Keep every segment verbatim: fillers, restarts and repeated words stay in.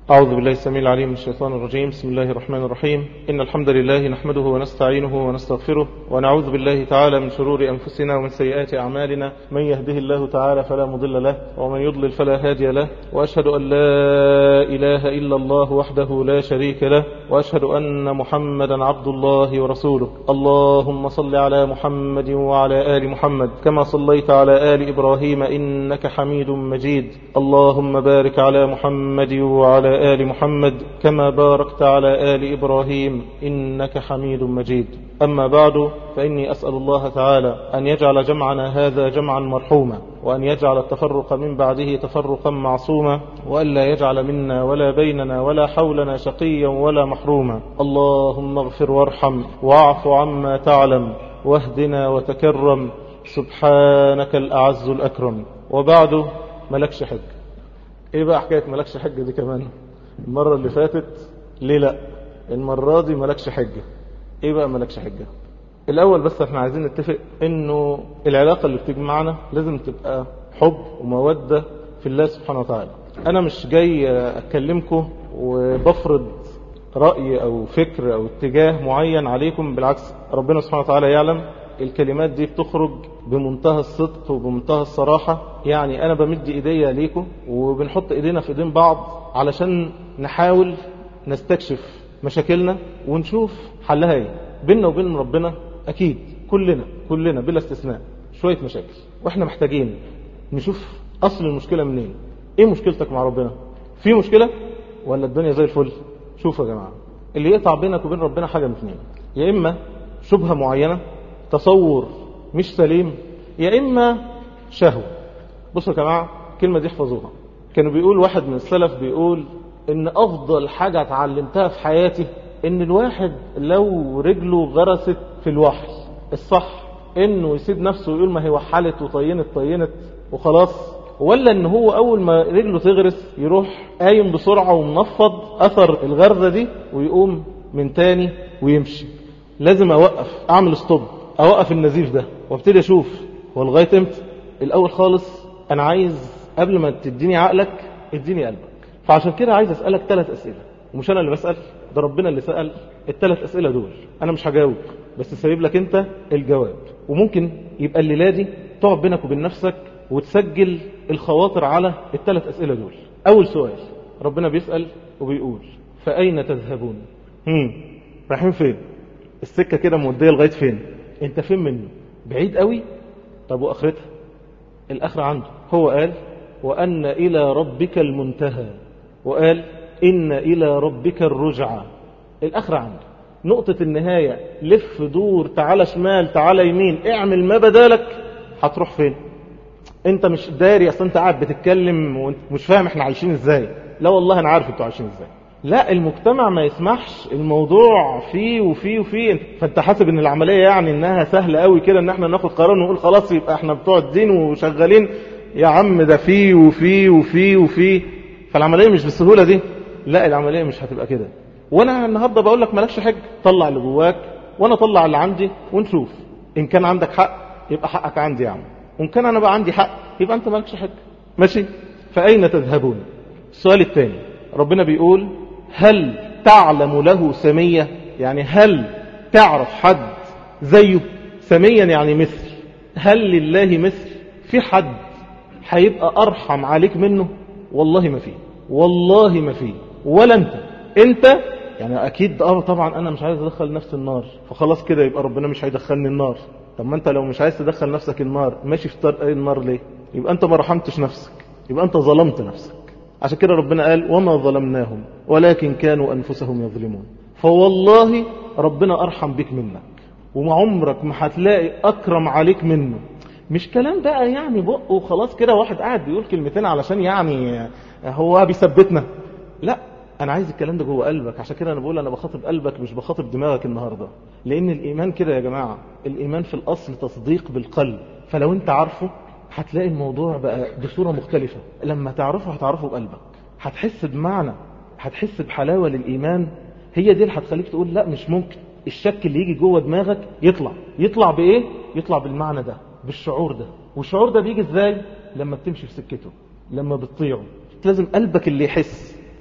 أعوذ بالله السميع العليم من الشيطان الرجيم. بسم الله الرحمن الرحيم. إن الحمد لله نحمده ونستعينه ونستغفره ونعوذ بالله تعالى من شرور أنفسنا ومن سيئات أعمالنا. من يهده الله تعالى فلا مضل له ومن يضلل فلا هادي له، وأشهد أن لا إله إلا الله وحده لا شريك له، وأشهد أن محمدا عبد الله ورسوله. اللهم صل على محمد وعلى آل محمد كما صليت على آل إبراهيم إنك حميد مجيد. اللهم بارك على محمد وعلى آل محمد كما باركت على آل إبراهيم إنك حميد مجيد. أما بعد، فإني أسأل الله تعالى أن يجعل جمعنا هذا جمعا مرحوما، وأن يجعل التفرق من بعده تفرقا معصوما، وأن لا يجعل منا ولا بيننا ولا حولنا شقيا ولا محروما. اللهم اغفر وارحم واعف عما تعلم واهدنا وتكرم، سبحانك الأعز الأكرم. وبعد، ملكش حج. ايه بقى حكاية ملكش حج دي كمان؟ المرة اللي فاتت ليه لا، المرة دي ملكش حجة. ايه بقى ملكش حجة؟ الاول بس احنا عايزين نتفق انه العلاقة اللي بتجمعنا لازم تبقى حب ومودة في الله سبحانه وتعالى. انا مش جاي اكلمكم وبفرض رأي او فكر او اتجاه معين عليكم، بالعكس ربنا سبحانه وتعالى يعلم الكلمات دي بتخرج بمنتهى الصدق وبمنتهى الصراحة. يعني أنا بمد إيديا ليكم وبنحط إيدينا في إيدين بعض علشان نحاول نستكشف مشاكلنا ونشوف حلها ايه. بيننا وبين ربنا أكيد كلنا كلنا بلا استثناء شوية مشاكل، وإحنا محتاجين نشوف أصل المشكلة منين. إيه مشكلتك مع ربنا؟ في مشكلة ولا الدنيا زي الفل؟ شوفوا يا جماعة، اللي يقطع بينك وبين ربنا حاجة من اثنين: يا إما شبهة معينة، تصور مش سليم، يا إما شهوة. بصوا يا جماعة، الكلمة دي احفظوها. كانوا بيقول واحد من السلف بيقول إن أفضل حاجة اتعلمتها في حياتي إن الواحد لو رجله غرست في الوحل الصح إنه يسيب نفسه ويقول ما هي وحلت وطينت طينت وخلاص، ولا إن هو أول ما رجله تغرس يروح قايم بسرعة ومنفض أثر الغرزة دي ويقوم من تاني ويمشي. لازم أوقف، أعمل ستوب، أوقف النزيف ده وابتدي أشوف هو لغاية امتى. الأول خالص أنا عايز قبل ما تديني عقلك اديني قلبك. فعشان كده عايز أسألك ثلاث أسئلة، ومش أنا اللي بسأل، ده ربنا اللي سأل الثلاث أسئلة دول. أنا مش هجاوب، بس سايب لك أنت الجواب. وممكن يبقى الليلة دي تقعد بينك وبين نفسك وتسجل الخواطر على الثلاث أسئلة دول. أول سؤال، ربنا بيسأل وبيقول فأين تذهبون؟ هم رايحين فين؟ السكة كده مودية لغاية فين؟ انت فين منه؟ بعيد قوي؟ طب وآخرتها؟ الآخرة عنده. هو قال وأن إلى ربك المنتهى، وقال إن إلى ربك الرجعى. الآخرة عنده. نقطة النهاية لف دور، تعالى شمال تعالى يمين، اعمل ما بدالك، هتروح فين؟ انت مش داري، اصلا انت قاعد بتتكلم ومش فاهم احنا عايشين ازاي. لا والله انا عارف انتوا عايشين ازاي. لا، المجتمع ما يسمحش، الموضوع فيه وفيه وفيه. فانت حاسب ان العملية يعني انها سهلة قوي كده ان احنا ناخد قرار ونقول خلاص يبقى احنا بتوع الدين وشغالين. يا عم ده فيه وفيه وفيه وفيه. فالعملية مش بالسهولة دي. لا، العملية مش هتبقى كده. وانا النهاردة بقول لك مالكش حج، طلع اللي جواك وانا طلع اللي عندي ونشوف. ان كان عندك حق يبقى حقك عندي يا عم، وان كان انا بقى عندي حق يبقى انت مالكش حج. ماشي؟ فأين تذهبون؟ السؤال الثاني، ربنا بيقول هل تعلم له سمية؟ يعني هل تعرف حد زيه؟ سميا يعني مثل. هل لله مثل؟ في حد هيبقى أرحم عليك منه؟ والله ما فيه، والله ما فيه. ولا انت انت يعني اكيد اه طبعا انا مش عايز ادخل نفسي النار، فخلاص كده يبقى ربنا مش هيدخلني النار. طب ما انت لو مش عايز تدخل نفسك النار ماشي في طريق النار ليه؟ يبقى انت ما رحمتش نفسك، يبقى انت ظلمت نفسك. عشان كده ربنا قال وما ظلمناهم ولكن كانوا أنفسهم يظلمون. فوالله ربنا أرحم بك منك، وما عمرك ما هتلاقي أكرم عليك منه. مش كلام بقى يعني بق وخلاص كده واحد قاعد بيقول كلمتين علشان يعني هو بيثبتنا. لا، أنا عايز الكلام ده جوه قلبك. عشان كده أنا بقول أنا بخاطب قلبك مش بخاطب دماغك النهاردة. لأن الإيمان كده يا جماعة، الإيمان في الأصل تصديق بالقلب. فلو أنت عارفه هتلاقي الموضوع بقى بصورة مختلفة. لما تعرفه هتعرفه بقلبك، هتحس بمعنى، هتحس بحلاوة للإيمان. هي دي اللي هتخليك تقول لا مش ممكن. الشك اللي يجي جوه دماغك يطلع يطلع بإيه؟ يطلع بالمعنى ده، بالشعور ده. والشعور ده بيجي إزاي؟ لما بتمشي في سكته، لما بتطيعه. لازم قلبك اللي يحس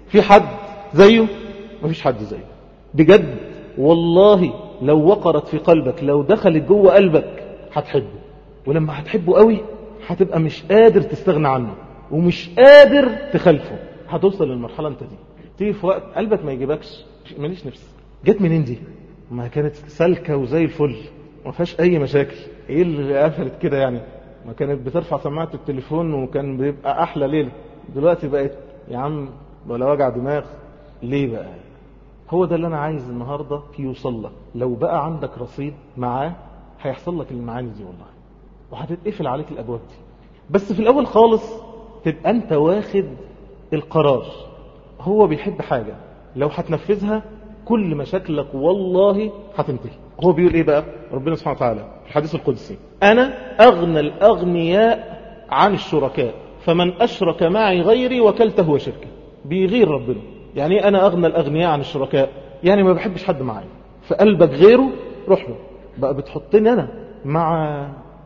في حد زيه؟ مفيش حد زيه بجد والله. لو وقرت في قلبك، لو دخلت جوه قلبك هتحبه، ولما هتحبه قوي هتبقى مش قادر تستغنى عنه ومش قادر تخلفه. هتوصل للمرحلة انت دي، تيجي في وقت قلبك ما يجيبكش، ماليش نفس. جت منين دي؟ ما كانت سالكة وزي الفل، ما فيهاش اي مشاكل. ايه اللي قفلت كده يعني؟ ما كانت بترفع سماعة التليفون وكان بيبقى احلى ليلة. دلوقتي بقت يا عم ولا وجع دماغ. ليه بقى؟ هو ده اللي انا عايز النهاردة يوصل لك. لو بقى عندك رصيد معاه هيحصل لك المعاني دي والله، وهتتقفل عليك الابواب دي. بس في الاول خالص تبقى انت واخد القرار. هو بيحب حاجة لو هتنفذها كل مشاكلك والله هتنتهي. هو بيقول ايه بقى ربنا سبحانه وتعالى في الحديث القدسي؟ انا اغنى الاغنياء عن الشركاء، فمن اشرك معي غيري وكلته وشركه. بيغير ربنا. يعني ايه انا اغنى الاغنياء عن الشركاء؟ يعني ما بحبش حد معايا، في قلبك غيره روح له. بقى بتحطني انا مع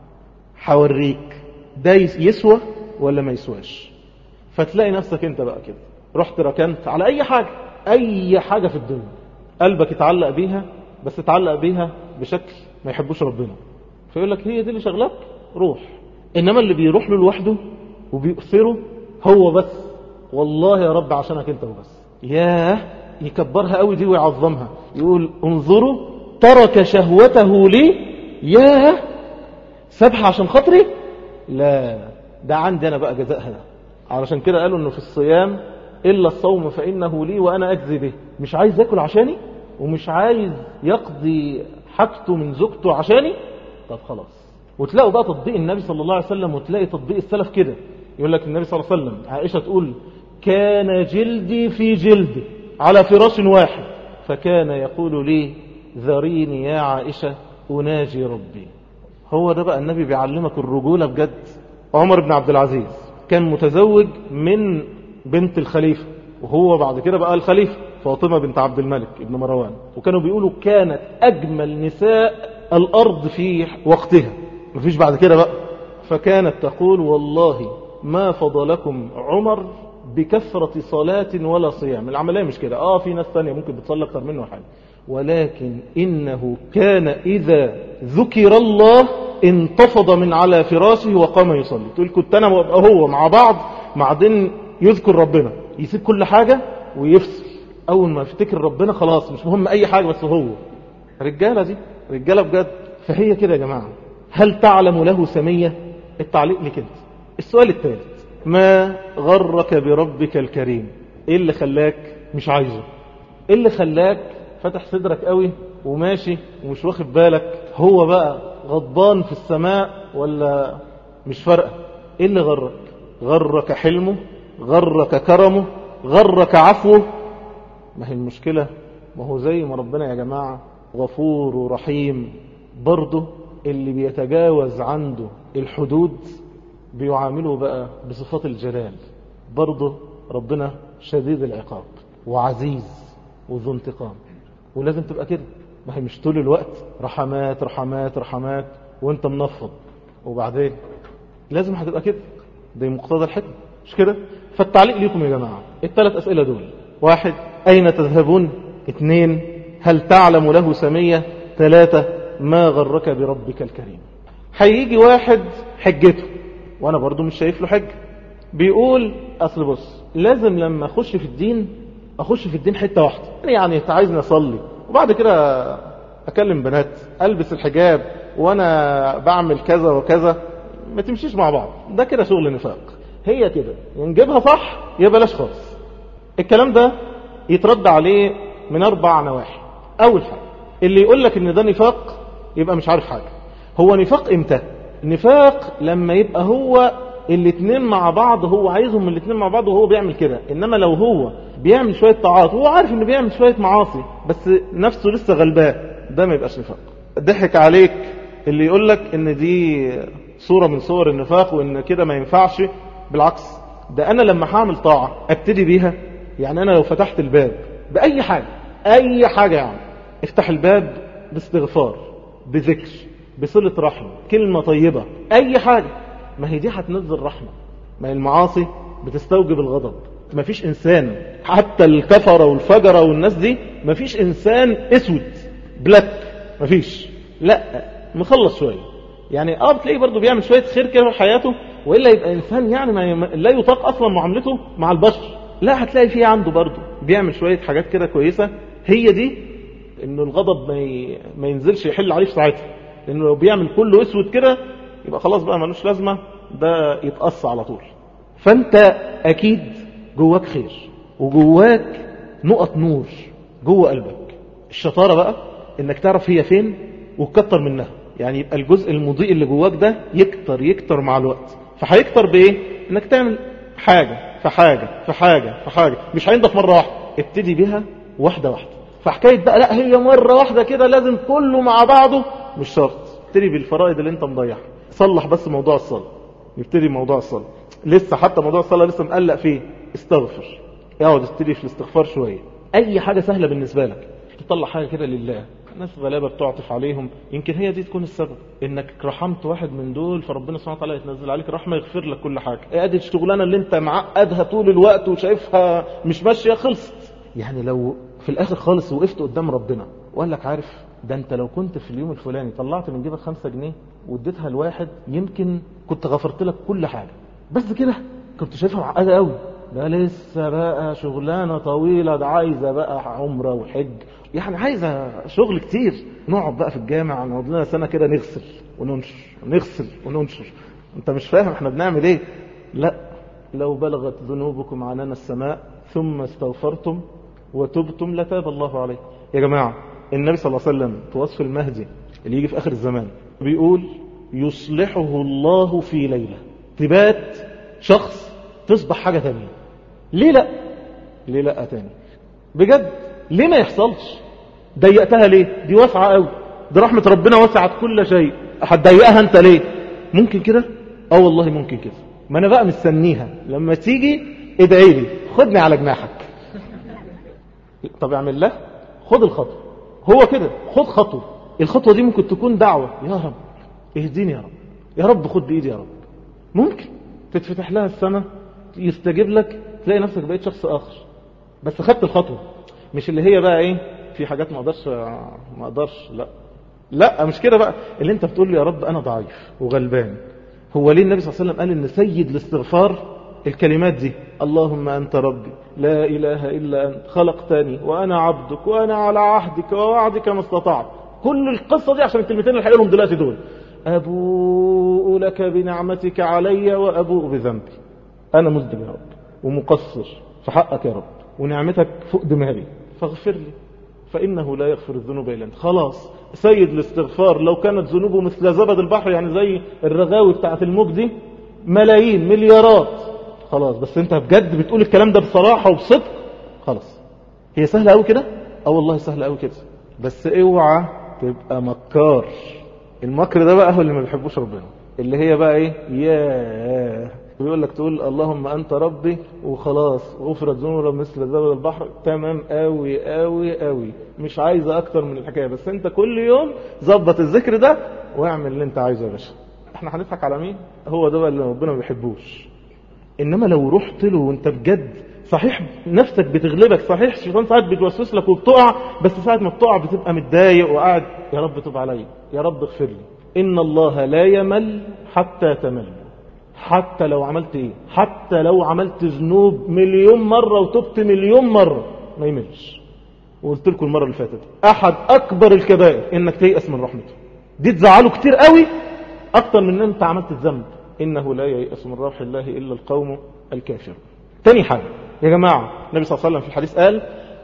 حوريك ده يسوى ولا ما يسواش. فتلاقي نفسك انت بقى كده رحت ركنت على اي حاجة، اي حاجة في الدنيا قلبك يتعلق بيها، بس يتعلق بيها بشكل ما يحبوش ربنا. فيقول لك هي دي اللي شغلك روح. انما اللي بيروح له لوحده وبيؤثره هو بس، والله يا رب عشانك انت وبس. ياه يكبرها قوي دي ويعظمها، يقول انظروا ترك شهوته لي، ياه سابها عشان خاطري. لا ده عندي انا بقى جزائها ده. علشان كده قالوا انه في الصيام الا الصوم فانه لي وانا اجزي به. مش عايز ياكل عشاني ومش عايز يقضي حاجته من زوجته عشاني، طب خلاص. وتلاقوا بقى تطبيق النبي صلى الله عليه وسلم، وتلاقي تطبيق السلف كده. يقول لك النبي صلى الله عليه وسلم، عائشة تقول كان جلدي في جلد على فراش واحد، فكان يقول لي ذريني يا عائشة أناجي ربي. هو ده بقى النبي بيعلمك الرجولة بجد. عمر بن عبد العزيز كان متزوج من بنت الخليفة، وهو بعد كده بقى الخليفة فاطمة بنت عبد الملك ابن مروان. وكانوا بيقولوا كانت أجمل نساء الأرض في وقتها، مفيش بعد كده بقى. فكانت تقول والله ما فضلكم عمر بكثرة صلاة ولا صيام. العملية مش كده، اه في ناس تانية ممكن بتصلي اكتر منه حاجة، ولكن إنه كان إذا ذكر الله انتفض من على فراشه وقام يصلي. تقول كنت أنا هو مع بعض، بعدين يذكر ربنا يسيب كل حاجة ويفصل. أول ما يفتكر ربنا خلاص مش مهم أي حاجة، بس هو رجالة دي رجالة بجد. فهي كده يا جماعة. هل تعلم له سمية؟ التعليق لك انت. السؤال الثالث، ما غرك بربك الكريم؟ ايه اللي خلاك مش عايزه؟ ايه اللي خلاك فتح صدرك قوي وماشي ومش واخد بالك هو بقى غضبان في السماء ولا مش فارقه؟ ايه اللي غرك؟ غرك حلمه، غرك كرمه، غرك عفوه. ما هي المشكلة، ما هو زي ما ربنا يا جماعة غفور ورحيم، برضه اللي بيتجاوز عنده الحدود بيعامله بقى بصفات الجلال. برضه ربنا شديد العقاب وعزيز وذو انتقام، ولازم تبقى كده. ما هي مش طول الوقت رحمات رحمات رحمات وانت منفض، وبعدين لازم هتبقى كده. ده مقتضى الحكمة مش كده؟ فالتعليق ليكم يا جماعة الثلاث أسئلة دول: واحد، أين تذهبون؟ اثنين، هل تعلم له سمية؟ ثلاثة، ما غرك بربك الكريم؟ هيجي واحد حجته وانا برضو مش شايف له حجة، بيقول اصل بص لازم لما اخش في الدين اخش في الدين حتة واحدة، يعني انت عايزني اصلي وبعد كده اكلم بنات البس الحجاب وانا بعمل كذا وكذا، ما تمشيش مع بعض، ده كده شغل نفاق. هي كده نجيبها صح يا بلاش خالص. الكلام ده يترد عليه من اربع نواحي. اول حاجة، اللي يقول لك ان ده نفاق يبقى مش عارف حاجة. هو نفاق امتى؟ نفاق لما يبقى هو الاتنين مع بعض، هو عايزهم الاتنين مع بعض وهو بيعمل كده. انما لو هو بيعمل شوية طاعات وهو عارف انه بيعمل شوية معاصي بس نفسه لسه غلبان، ده ما يبقاش نفاق. ضحك عليك اللي يقول لك ان دي صورة من صور النفاق وان كده ما ينفعش. بالعكس، ده انا لما هعمل طاعة ابتدي بيها. يعني انا لو فتحت الباب باي حاجة، اي حاجة يعني، افتح الباب باستغفار، بذكر، بصلة رحم، كلمة طيبة، اي حاجة، ما هي دي هتنزل رحمة. ما هي المعاصي بتستوجب الغضب، مفيش إنسان حتى الكفرة والفجرة والناس دي مفيش إنسان أسود بلاك مفيش، لا مخلص شوية يعني. اه بتلاقيه برضو بيعمل شوية خير كده في حياته، وإلا يبقى إنسان يعني ما لا يطاق أصلا معاملته مع البشر. لا، هتلاقي فيه عنده برضو بيعمل شوية حاجات كده كويسة. هي دي إنه الغضب ما, ي... ما ينزلش يحل عليه في ساعتها، لأنه لو بيعمل كله أسود كده يبقى خلاص بقى ملوش لازمة، ده يتقص على طول. فأنت أكيد جواك خير وجواك نقط نور جوه قلبك. الشطارة بقى إنك تعرف هي فين وتكتر منها، يعني يبقى الجزء المضيء اللي جواك ده يكتر يكتر مع الوقت. فهيكتر بإيه؟ إنك تعمل حاجة في حاجة في حاجة في حاجة، مش هينضف مرة واحدة، ابتدي بيها واحدة واحدة. فحكاية بقى لا هي مرة واحدة كده لازم كله مع بعضه، مش شرط. ابتدي بالفرائض اللي انت مضيعها، صلح بس موضوع الصلاة، نبتدي موضوع الصلاة. لسه حتى موضوع الصلاة لسه مقلق فيه، استغفر، اقعد ابتدي في الاستغفار شوية. اي حاجة سهلة بالنسبة لك، تطلع حاجة كده لله. ناس غلابة بتعطف عليهم، يمكن هي دي تكون السبب انك رحمت واحد من دول، فربنا سبحانه وتعالى يتنزل عليك رحمة يغفر لك كل حاجة. ادي الشغلانة اللي انت معقدها طول الوقت وشايفها مش ماشية خلصت. يعني لو في الاخر خالص وقفت قدام ربنا وقال لك عارف ده انت لو كنت في اليوم الفلاني طلعت من جيبك خمسة جنيه واديتها لواحد، يمكن كنت غفرت لك كل حاجة. بس كده كنت شايفها معقدة قوي، ده لسه بقى شغلانة طويلة، ده عايزة بقى عمرة وحج، يعني عايزة شغل كتير. نقعد بقى في الجامع نقعد لنا سنة كده نغسل وننشر نغسل وننشر. انت مش فاهم احنا بنعمل ايه. لا، لو بلغت ذنوبكم عنان السماء ثم استغفرتم وتبتم لتاب الله عليكم. يا جماعة النبي صلى الله عليه وسلم في وصف المهدي اللي يجي في آخر الزمان بيقول يصلحه الله في ليلة، تبات شخص تصبح حاجة تانية. ليه لا؟ ليه لا تاني؟ بجد ليه ما يحصلش؟ ضيقتها ليه؟ دي واسعة قوي، دي رحمة ربنا وسعت كل شيء، هتضيقها انت ليه؟ ممكن كده؟ اه والله ممكن كده. ما انا بقى مستنيها لما تيجي ادعي لي خدني على جناحك. طب اعمل له، خد الخطوة. هو كده، خد خطوة. الخطوة دي ممكن تكون دعوة، يا رب اهديني يا رب، يا رب خد بإيدي يا رب. ممكن تتفتح لها السماء يستجيب لك، تلاقي نفسك بقيت شخص آخر، بس خدت الخطوة. مش اللي هي بقى ايه في حاجات ما اقدرش ما اقدرش لا لا مش كده بقى، اللي انت بتقول لي يا رب انا ضعيف وغلبان. هو ليه النبي صلى الله عليه وسلم قال ان سيد الاستغفار الكلمات دي؟ اللهم أنت ربي لا إله إلا أنت خلقتني وأنا عبدك وأنا على عهدك ووعدك ما استطعت. كل القصة دي عشان الكلمتين اللي هيقولهم دلوقتي دول. أبوء لك بنعمتك علي وأبوء بذنبي، أنا مذنب يا رب ومقصر في حقك يا رب، ونعمتك فوق دماغي فاغفر لي فإنه لا يغفر الذنوب إلا أنت. خلاص سيد الاستغفار لو كانت ذنوبه مثل زبد البحر، يعني زي الرغاوي بتاعت الموج دي ملايين مليارات، خلاص بس انت بجد بتقول الكلام ده بصراحة وبصدق، خلاص. هي سهلة قوي كده؟ اه والله سهلة قوي كده، بس اوعى تبقى مكار. المكر ده بقى هو اللي ما بيحبوش ربنا، اللي هي بقى ايه، ياه بيقول لك تقول اللهم انت ربي وخلاص غفرت ذنوب مثل زبد البحر، تمام قوي قوي قوي، مش عايزة اكتر من الحكاية. بس انت كل يوم ظبط الذكر ده واعمل اللي انت عايزه يا باشا. احنا هنضحك على مين؟ هو ده بقى اللي ربنا ما بيحبوش. انما لو رحت له وانت بجد صحيح نفسك بتغلبك، صحيح الشيطان ساعات بيتوسوس لك وبتقع، بس ساعة ما بتقع بتبقى متضايق وقاعد يا رب تب علي، يا رب اغفر لي. ان الله لا يمل حتى تمل. حتى لو عملت ايه، حتى لو عملت ذنوب مليون مرة وتبت مليون مرة ما يملش. وقلت لكم المرة اللي فاتت احد اكبر الكبائر انك تيأس من رحمته، دي تزعله كتير قوي اكتر من ان انت عملت الذنب. انه لا ييأس من روح الله الا القوم الكافر. تاني حاجة يا جماعة، النبي صلى الله عليه وسلم في الحديث قال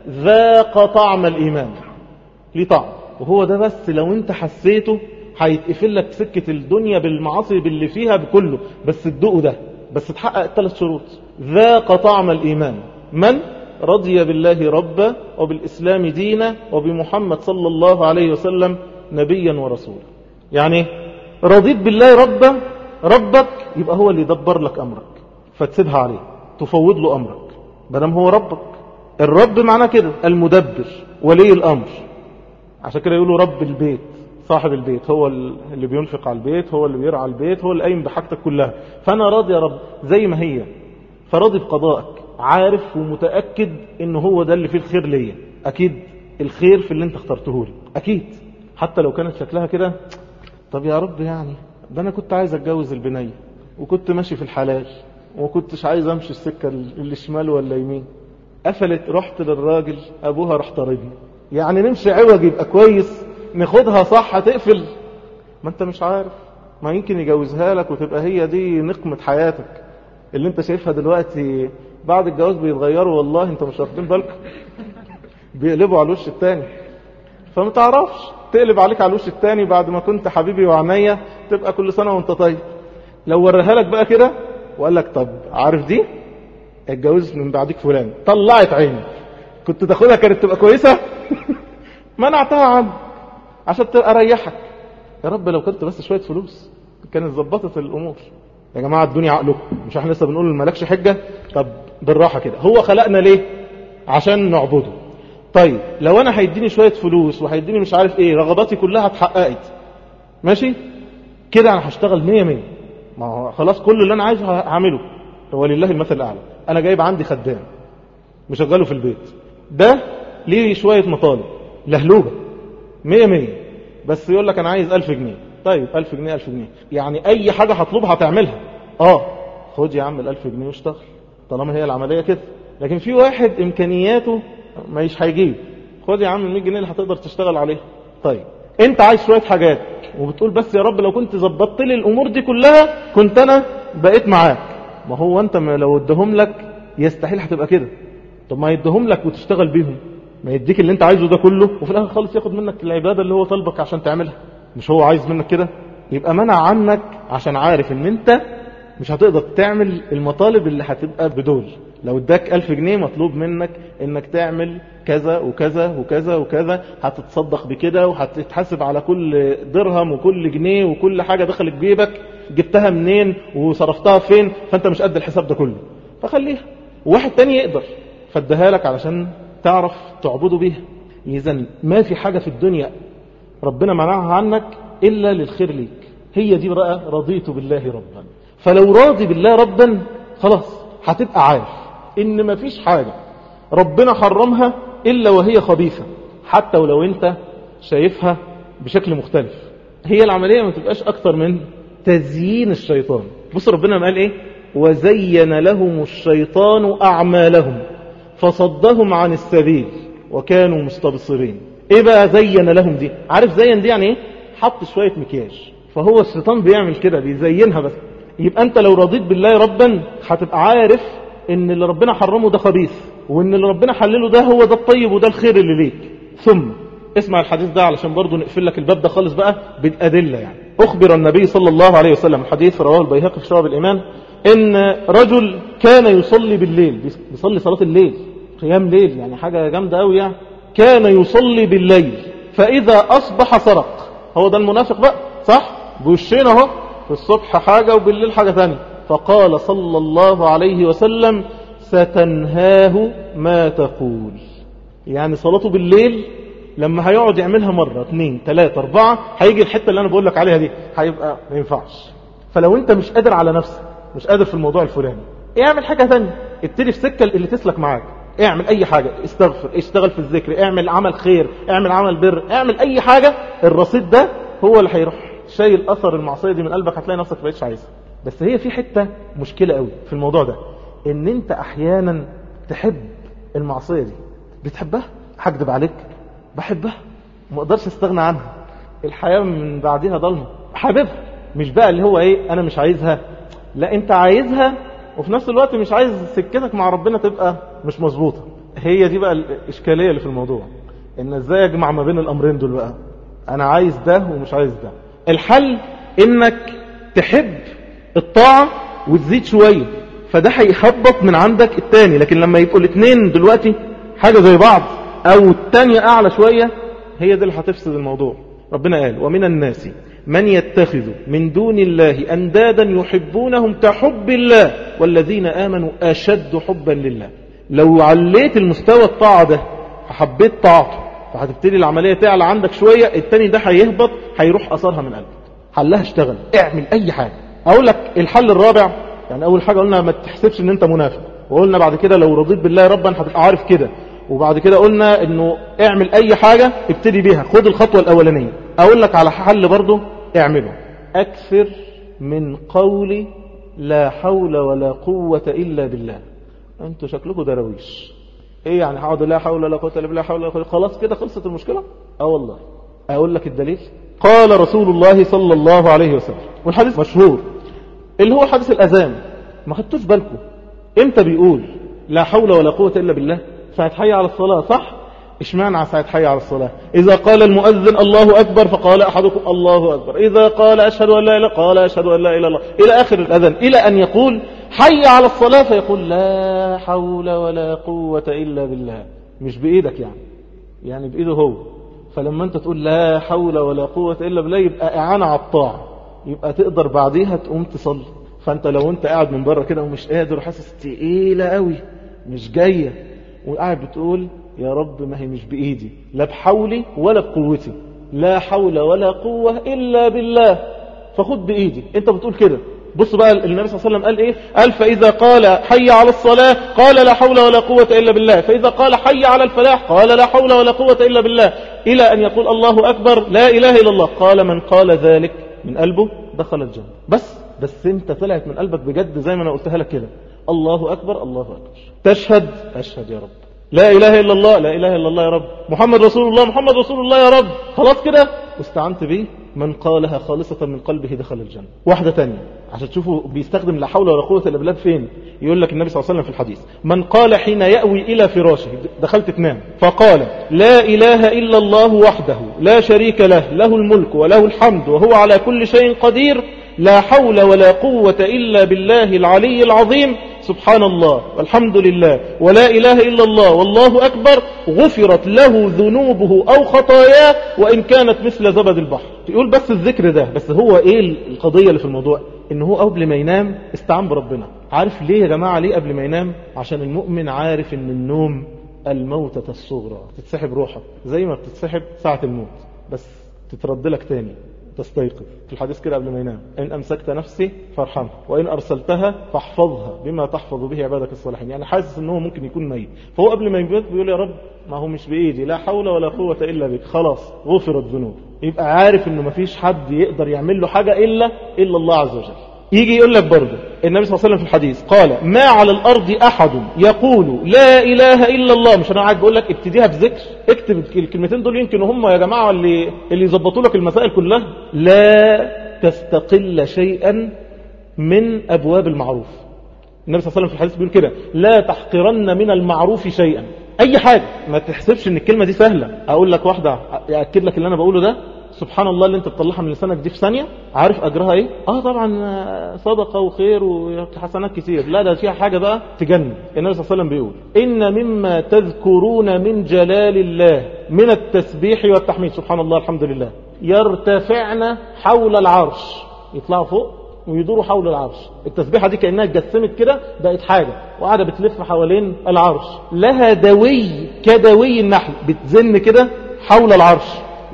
ذاق طعم الايمان. ليه طعم؟ وهو ده بس لو انت حسيته هيتقفل لك سكة الدنيا بالمعاصي باللي فيها بكله، بس تدوقه ده، بس تحقق الثلاث شروط. ذاق طعم الإيمان من رضي بالله ربا وبالإسلام دينا وبمحمد صلى الله عليه وسلم نبيا ورسولا. يعني رضيت بالله ربا، ربك يبقى هو اللي يدبر لك أمرك فتسيبها عليه، تفوض له أمرك بدم هو ربك. الرب معناه كده المدبر ولي الأمر، عشان كده يقولوا رب البيت، صاحب البيت هو اللي بينفق على البيت، هو اللي بيرعى البيت، هو اللي قايم بحاجتك كلها. فأنا راضي يا رب زي ما هي، فراضي بقضائك عارف ومتأكد ان هو ده اللي فيه الخير ليا، اكيد الخير في اللي انت اخترته لي اكيد، حتى لو كانت شكلها كده. طب يا رب يعني ده انا كنت عايز اتجوز البنية وكنت ماشي في الحلال وكنتش عايز امشي السكة اللي شمال ولا يمين، قفلت رحت للراجل ابوها راح طاردني، يعني نمشي عوج يبقى كويس، ناخدها صح هتقفل. ما انت مش عارف، ما يمكن يجوزها لك وتبقى هي دي نقمة حياتك اللي انت شايفها دلوقتي. بعد الجواز بيتغيروا والله، انت مش واخدين بالك، بيقلبوا على الوش التاني، فما تعرفش تقلب عليك على الوش التاني بعد ما كنت حبيبي وعنيا تبقى كل سنة وانت طيب. لو وريها لك بقى كده وقال لك طب عارف دي اتجوزت من بعدك فلان، طلعت عيني، كنت تاخدها كانت تبقى كويسة منعتها عنك عشان تبقى ريحك. يا رب لو كنت بس شوية فلوس كانت ظبطت الامور. يا جماعة الدنيا عقلكم، مش احنا لسه بنقول مالكش حجة؟ طب بالراحة كده، هو خلقنا ليه؟ عشان نعبده. طيب لو انا هيديني شوية فلوس وهيديني مش عارف ايه، رغباتي كلها اتحققت، ماشي كده انا هشتغل مية مية، ما هو خلاص كل اللي انا عايزه هعمله. هو لله المثل الاعلى، انا جايب عندي خدام مشغله في البيت، ده ليه شوية مطالب لهلوبة مية مية، بس يقول لك انا عايز الف جنيه. طيب الف جنيه الف جنيه، يعني اي حاجة هطلبها هتعملها. اه خد يا عم الالف جنيه واشتغل طالما هي العملية كده. لكن في واحد امكانياته مش هيجيب، خد يا عم المية جنيه اللي هتقدر تشتغل عليها. طيب انت عايز شوية حاجات وبتقول بس يا رب لو كنت زبطت لي الامور دي كلها كنت انا بقيت معاك. ما هو انت ما لو ادهم لك يستحيل هتبقى كده. طب ما يدهم لك وتشتغل بيهم، ما يديك اللي انت عايزه ده كله وفي الاخر خالص ياخد منك العبادة اللي هو طلبك عشان تعملها. مش هو عايز منك كده؟ يبقى منع عنك عشان عارف ان انت مش هتقدر تعمل المطالب اللي هتبقى بدول. لو اداك الف جنيه مطلوب منك انك تعمل كذا وكذا وكذا وكذا، هتتصدق بكده وهتتحاسب على كل درهم وكل جنيه وكل حاجة دخلت جيبك جبتها منين وصرفتها فين، فانت مش قد الحساب ده كله، فخليها واحد تاني يقدر فادها لك علشان تعرف تعبده بيها. إذن ما في حاجة في الدنيا ربنا منعها عنك إلا للخير ليك. هي دي بقى رضيت بالله ربا. فلو راضي بالله ربا خلاص هتبقى عارف إن ما فيش حاجة ربنا حرمها إلا وهي خبيثة، حتى ولو أنت شايفها بشكل مختلف. هي العملية ما تبقاش أكتر من تزيين الشيطان. بص ربنا قال إيه؟ وزين لهم الشيطان أعمالهم فصدهم عن السبيل وكانوا مستبصرين. ايه بقى زين لهم دي؟ عارف زين دي يعني ايه؟ حط شوية مكياج. فهو الشيطان بيعمل كده، بيزينها بس. يبقى انت لو رضيت بالله ربا هتبقى عارف ان اللي ربنا حرمه ده خبيث، وان اللي ربنا حلله ده هو ده الطيب وده الخير اللي ليك. ثم اسمع الحديث ده علشان برضو نقفل لك الباب ده خالص بقى بالأدلة. يعني اخبر النبي صلى الله عليه وسلم، الحديث رواه البيهقي في شعب الإيمان، ان رجل كان يصلي بالليل، بيصلي صلاة الليل قيام ليل، يعني حاجة جامدة قوي يعني. كان يصلي بالليل فإذا أصبح سرق. هو ده المنافق بقى، صح؟ بوشين اهو، في الصبح حاجة وبالليل حاجة ثانية. فقال صلى الله عليه وسلم ستنهاه ما تقول. يعني صلاته بالليل لما هيقعد يعملها مرة اثنين ثلاثة اربعة هيجي الحتة اللي انا بقول لك عليها دي، هيبقى ما ينفعش. فلو انت مش قادر على نفسك، مش قادر في الموضوع الفلاني، اعمل حاجة ثانية، ابتدي في سكة اللي تسلك معاك. اعمل اي حاجة، استغفر، اشتغل في الذكر، اعمل عمل خير، اعمل عمل بر، اعمل اي حاجة. الرصيد ده هو اللي هيروح شايل اثر المعصية دي من قلبك، هتلاقي نفسك بقيتش عايزها. بس هي في حتة مشكلة قوي في الموضوع ده، ان انت احيانا تحب المعصية دي. بتحبها؟ هكذب عليك، بحبها، ما اقدرش استغنى عنها، الحياة من بعدها ضلمة، حاببها. مش بقى اللي هو ايه انا مش عايزها، لا انت عايزها وفي نفس الوقت مش عايز سكتك مع ربنا تبقى مش مظبوطة. هي دي بقى الاشكالية اللي في الموضوع، ان ازاي اجمع ما بين الامرين دول بقى، انا عايز ده ومش عايز ده. الحل انك تحب الطاعة وتزيد شوية، فده هيهبط من عندك التاني. لكن لما يبقوا الاثنين دلوقتي حاجة زي بعض او التانية اعلى شوية، هي دي اللي هتفسد الموضوع. ربنا قال ومن الناس من يتخذ من دون الله اندادا يحبونهم كحب الله والذين امنوا اشد حبا لله. لو عليت المستوى الطاعة ده فحبيت طاعته، فهتبتدي العملية تعلى عندك شوية، التاني ده هيهبط، هيروح اثرها من قلبك. حلها اشتغل، اعمل اي حاجة. اقول لك الحل الرابع، يعني اول حاجة قلنا ما تحسبش ان انت منافق، وقلنا بعد كده لو رضيت بالله ربا هتبقى عارف كده. وبعد كده قلنا انه اعمل اي حاجة ابتدي بيها، خد الخطوة الاولانية. اقول لك على حل برضو اعمله، اكثر من قول لا حول ولا قوة الا بالله. انتوا شكلكم درويش، ايه يعني هقعد لا حول ولا قوة الا بالله، حول ولا قوة، خلاص كده خلصت المشكلة؟ اه والله. اقول لك الدليل، قال رسول الله صلى الله عليه وسلم، والحديث مشهور اللي هو حديث الاذان. ما خدتوش بالكم امتى بيقول لا حول ولا قوة الا بالله؟ ساعة حي على الصلاة، صح؟ اشمعنى على ساعة حي على الصلاة؟ إذا قال المؤذن الله أكبر فقال أحدكم الله أكبر، إذا قال أشهد أن لا إله قال أشهد أن لا إله إلا الله، إلى آخر الأذان، إلى أن يقول حي على الصلاة فيقول لا حول ولا قوة إلا بالله. مش بإيدك يعني، يعني بإيده هو. فلما أنت تقول لا حول ولا قوة إلا بالله يبقى إعانة على الطاعة، يبقى تقدر بعديها تقوم تصلي. فأنت لو أنت قاعد من بره كده ومش قادر وحاسس تقيلة قوي مش جاية، وقاعد بتقول يا رب ما هي مش بإيدي، لا بحولي ولا بقوتي، لا حول ولا قوة إلا بالله، فخد بإيدي. انت بتقول كده. بص بقى النبي صلى الله عليه وسلم قال ايه؟ قال فإذا قال حي على الصلاة قال لا حول ولا قوة إلا بالله، فإذا قال حي على الفلاح قال لا حول ولا قوة إلا بالله، إلى أن يقول الله أكبر لا إله إلا الله. قال من قال ذلك من قلبه دخل الجنة. بس بس انت طلعت من قلبك بجد زي ما انا قلتها لك كده. الله أكبر الله أكبر، تشهد أشهد يا رب، لا إله إلا الله لا إله إلا الله يا رب، محمد رسول الله محمد رسول الله يا رب، خلاص كده واستعنت به. من قالها خالصة من قلبه دخل الجنة. واحدة تانية عشان تشوفوا بيستخدم لا حول ولا قوة إلا بالله فين. يقول لك النبي صلى الله عليه وسلم في الحديث من قال حين يأوي إلى فراشه، دخلت تنام، فقال لا إله إلا الله وحده لا شريك له له الملك وله الحمد وهو على كل شيء قدير، لا حول ولا قوة إلا بالله العلي العظيم، سبحان الله والحمد لله ولا إله إلا الله والله أكبر، غفرت له ذنوبه أو خطاياه وإن كانت مثل زبد البحر. تقول بس الذكر ده، بس هو إيه القضية اللي في الموضوع؟ إن هو قبل ما ينام استعان بربنا. عارف ليه يا جماعة؟ ليه قبل ما ينام؟ عشان المؤمن عارف إن النوم الموتة الصغرى، تتسحب روحك زي ما بتتسحب ساعة الموت، بس تترد لك تاني تستيقظ. في الحديث كده قبل ما ينام إن أمسكت نفسي فارحمها وإن أرسلتها فاحفظها بما تحفظ به عبادك الصالحين. يعني حاسس أنه ممكن يكون ميت، فهو قبل ما يموت بيقول يا رب ما هو مش بإيدي، لا حول ولا قوة إلا بك، خلاص غفرت ذنوب. يبقى عارف أنه مفيش حد يقدر يعمل له حاجة إلا إلا الله عز وجل. يجي يقول لك برضه النبي صلى الله عليه وسلم في الحديث قال ما على الأرض أحد يقول لا إله إلا الله. مش أنا قاعد بقول لك ابتديها بذكر، اكتب الكلمتين دول يمكن هم يا جماعة اللي اللي يظبطوا لك المسائل كلها. لا تستقل شيئا من أبواب المعروف. النبي صلى الله عليه وسلم في الحديث بيقول كده لا تحقرن من المعروف شيئا. أي حاجة ما تحسبش ان الكلمة دي سهلة. أقول لك واحدة يأكد لك اللي أنا بقوله ده، سبحان الله اللي انت بتطلعها من لسانك دي في ثانية، عارف أجرها ايه؟ اه طبعا صدقة وخير وحسنات كتير. لا ده فيها حاجة بقى تجنن. النبي صلى الله عليه وسلم بيقول إن مما تذكرون من جلال الله من التسبيح والتحميد، سبحان الله الحمد لله، يرتفعن حول العرش، يطلعوا فوق ويدوروا حول العرش. التسبيحة دي كأنها اتجسمت كده بقت حاجة وقاعدة بتلف حوالين العرش، لها دوي كدوي النحل، بتزن كده حول العرش،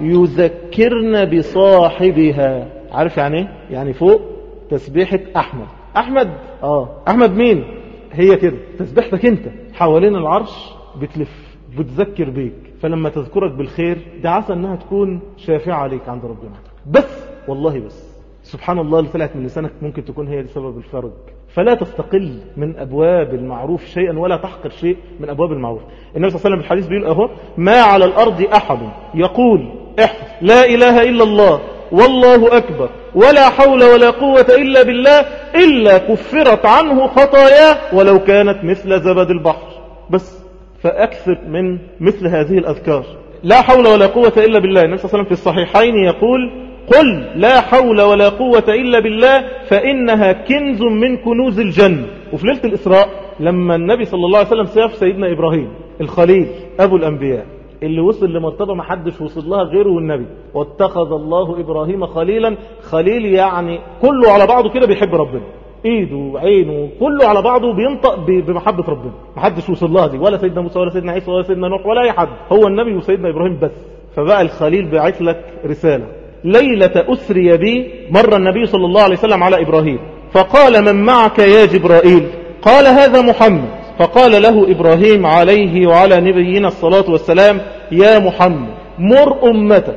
يذكرن بصاحبها. عارف يعني ايه؟ يعني فوق تسبيحة أحمد. أحمد اه أحمد مين؟ هي كده تسبيحتك انت حوالين العرش بتلف بتذكر بيك. فلما تذكرك بالخير ده عسى انها تكون شافعة عليك عند ربنا. بس والله بس سبحان الله اللي طلعت من لسانك ممكن تكون هي سبب الفرج. فلا تستقل من أبواب المعروف شيئا ولا تحقر شيء من أبواب المعروف. النبي صلى الله عليه وسلم في الحديث بيقول أهو ما على الأرض أحد يقول احفظ لا إله إلا الله والله أكبر ولا حول ولا قوة إلا بالله إلا كفرت عنه خطاياه ولو كانت مثل زبد البحر. بس فأكثر من مثل هذه الأذكار. لا حول ولا قوة إلا بالله. النبي صلى الله عليه وسلم في الصحيحين يقول قل لا حول ولا قوة إلا بالله فإنها كنز من كنوز الجنة. وفي ليلة الإسراء لما النبي صلى الله عليه وسلم شاف سيدنا إبراهيم الخليل أبو الأنبياء اللي وصل لمرتبة ما حدش وصل لها غيره والنبي، واتخذ الله إبراهيم خليلا. خليل يعني كله على بعضه كده بيحب ربنا، ايده وعينه كله على بعضه بينطق بمحبة ربنا. ما حدش وصل لها دي، ولا سيدنا موسى ولا سيدنا عيسى ولا سيدنا نوح ولا أي حد، هو النبي وسيدنا إبراهيم بس. فبقى الخليل باعث لك رسالة. ليلة أسري بي مر النبي صلى الله عليه وسلم على إبراهيم فقال من معك يا جبرائيل؟ قال هذا محمد. فقال له إبراهيم عليه وعلى نبينا الصلاة والسلام يا محمد مر أمتك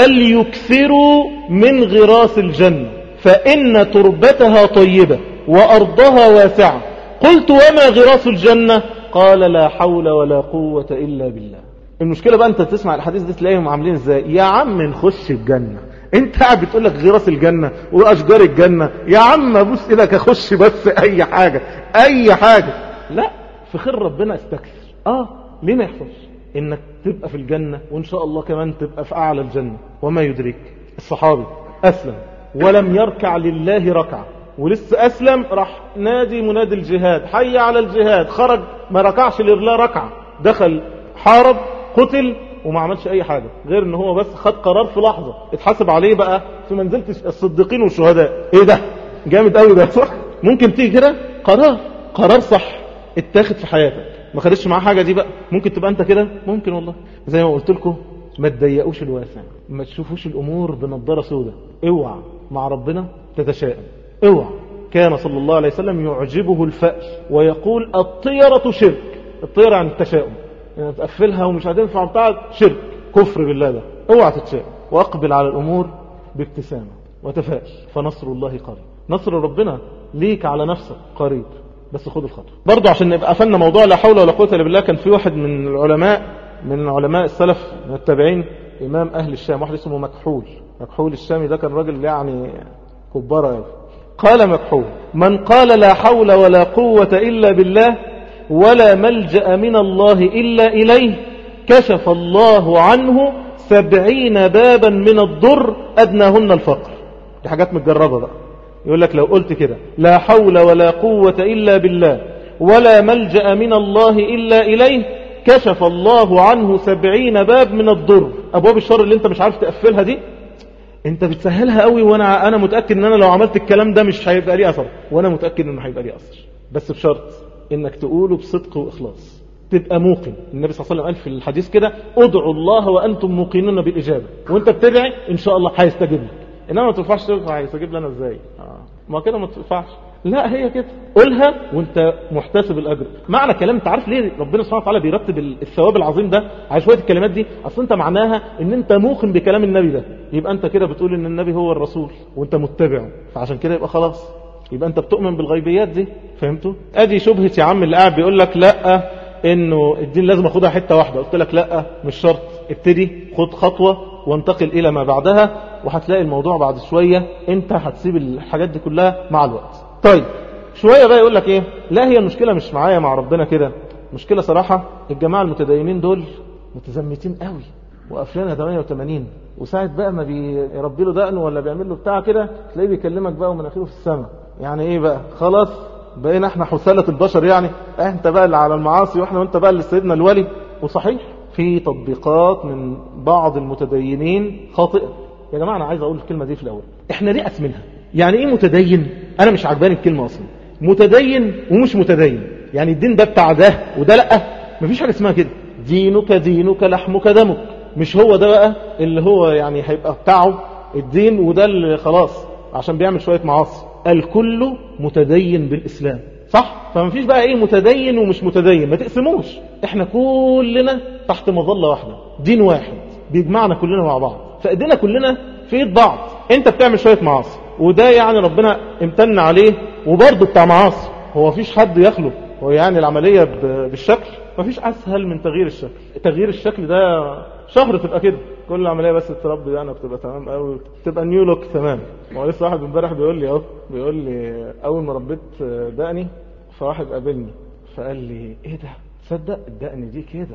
فليكثروا من غراس الجنة فإن تربتها طيبة وأرضها واسعة. قلت وما غراس الجنة؟ قال لا حول ولا قوة إلا بالله. المشكلة بقى أنت تسمع الحديث دي تلاقيهم عاملين إزاي؟ يا عم نخش الجنة، أنت قاعد بتقول لك غراس الجنة وأشجار الجنة، يا عم أبوس إلك أخش بس أي حاجة أي حاجة. لا، في خير ربنا استكثر. آه ليه ما يحصلش إنك تبقى في الجنة وإن شاء الله كمان تبقى في أعلى الجنة؟ وما يدريك. الصحابي أسلم ولم يركع لله ركعة، ولسه أسلم راح نادي منادي الجهاد حي على الجهاد، خرج ما ركعش لله ركعة، دخل حارب قتل وما عملش أي حاجة غير إن هو بس خد قرار في لحظة اتحسب عليه بقى في منزلة الصديقين والشهداء. إيه ده جامد قوي ده، صح؟ ممكن تيجي كده قرار قرار صح اتاخد في حياتك ما خدش معاه حاجة، دي بقى ممكن تبقى أنت كده. ممكن والله زي ما قلت لكم ما تضيقوش الواسع، ما تشوفوش الأمور بنظارة سوداء. اوعى مع ربنا تتشائم، اوعى. كان صلى الله عليه وسلم يعجبه الفأل ويقول الطيرة شرك. الطيرة عن التشاؤم، يعني تقفلها ومش هتنفع بتاع شرك كفر بالله. ده اوعى تتشائم واقبل على الأمور بابتسامة وتفائل، فنصر الله قريب. نصر ربنا ليك على نفسك قريب، بس خد الخطوة. برضه عشان نبقى قفلنا موضوع لا حول ولا قوة الا بالله، كان في واحد من العلماء من علماء السلف من التابعين إمام أهل الشام، واحد اسمه مكحول. مكحول الشامي ده كان راجل يعني كبارة يعني. قال مكحول من قال لا حول ولا قوة إلا بالله ولا ملجأ من الله إلا إليه كشف الله عنه سبعين بابا من الضر أدناهن الفقر. دي حاجات متجربة بقى. يقول لك لو قلت كده لا حول ولا قوة إلا بالله ولا ملجأ من الله إلا إليه كشف الله عنه سبعين باب من الضر. أبواب الشر اللي انت مش عارف تقفلها دي انت بتسهلها قوي، وانا انا متأكد ان انا لو عملت الكلام ده مش هيبقى لي اثر، وانا متأكد انه هيبقى لي اثر، بس بشرط انك تقوله بصدق واخلاص، تبقى موقن. النبي صلى الله عليه وسلم قال في الحديث كده ادعوا الله وانتم موقنون بالاجابه، وانت بتدعي ان شاء الله هيستجيب لك. انما ما تنفعش تقول هيستجيب لنا ازاي، اه ما كده ما تنفعش. لا هي كده قولها وانت محتسب الاجر. معنى كلام انت عارف ليه ربنا سبحانه وتعالى بيرتب الثواب العظيم ده على شويه الكلمات دي؟ اصل انت معناها ان انت موقن بكلام النبي ده، يبقى انت كده بتقول ان النبي هو الرسول وانت متبعه، فعشان كده يبقى خلاص يبقى انت بتؤمن بالغيبيات دي. فهمتوا؟ ادي شبهه يا عم اللي قاعد بيقول لك لا انه الدين لازم اخدها حته واحده. قلت لك لا مش شرط، ابتدي خد خطوه وانتقل الى ما بعدها، وهتلاقي الموضوع بعد شويه انت هتسيب الحاجات دي كلها مع الوقت. طيب شوية بقى يقول لك ايه؟ لا هي المشكلة مش معايا مع ربنا كده، مشكلة صراحة الجماعة المتدينين دول متزمتين قوي وقفلنا ثمانية وثمانين، وساعة بقى ما بيربي له دقنه ولا بيعمل له بتاع كده تلاقيه بيكلمك بقى ومناخيره في السماء. يعني ايه بقى؟ خلاص بقينا احنا حسالة البشر، يعني انت بقى اللي على المعاصي واحنا وانت بقى اللي سيدنا الولي. وصحيح في تطبيقات من بعض المتدينين خاطئة. يا جماعة انا عايز اقول الكلمة دي في الاول، احنا نيأس منها. يعني ايه متدين؟ انا مش عجباني الكلمة اصلا. متدين ومش متدين، يعني الدين ده بتاع ده وده لا، مفيش حاجة اسمها كده. دينك دينك لحمك دمك، مش هو ده بقى اللي هو يعني هيبقى بتاعه الدين وده اللي خلاص عشان بيعمل شوية معاصي. الكل متدين بالإسلام، صح؟ فمفيش بقى ايه متدين ومش متدين، ما تقسموش. احنا كلنا تحت مظلة واحدة، دين واحد بيجمعنا كلنا مع بعض، فايدينا كلنا في ايد بعض. انت بتعمل شوية معاصي وده يعني ربنا امتن عليه وبرضه بتاع معاصي، هو فيش حد يخلق. هو يعني العملية بالشكل مفيش اسهل من تغيير الشكل. تغيير الشكل ده شهر تبقى كده، كل عملية بس تربي يعني بتبقى تمام قوي، تبقى نيو لوك تمام. هو لسه واحد امبارح بيقول لي اهو، بيقول لي اول ما ربيت دقني فواحد قابلني فقال لي ايه ده تصدق الدقن دي كده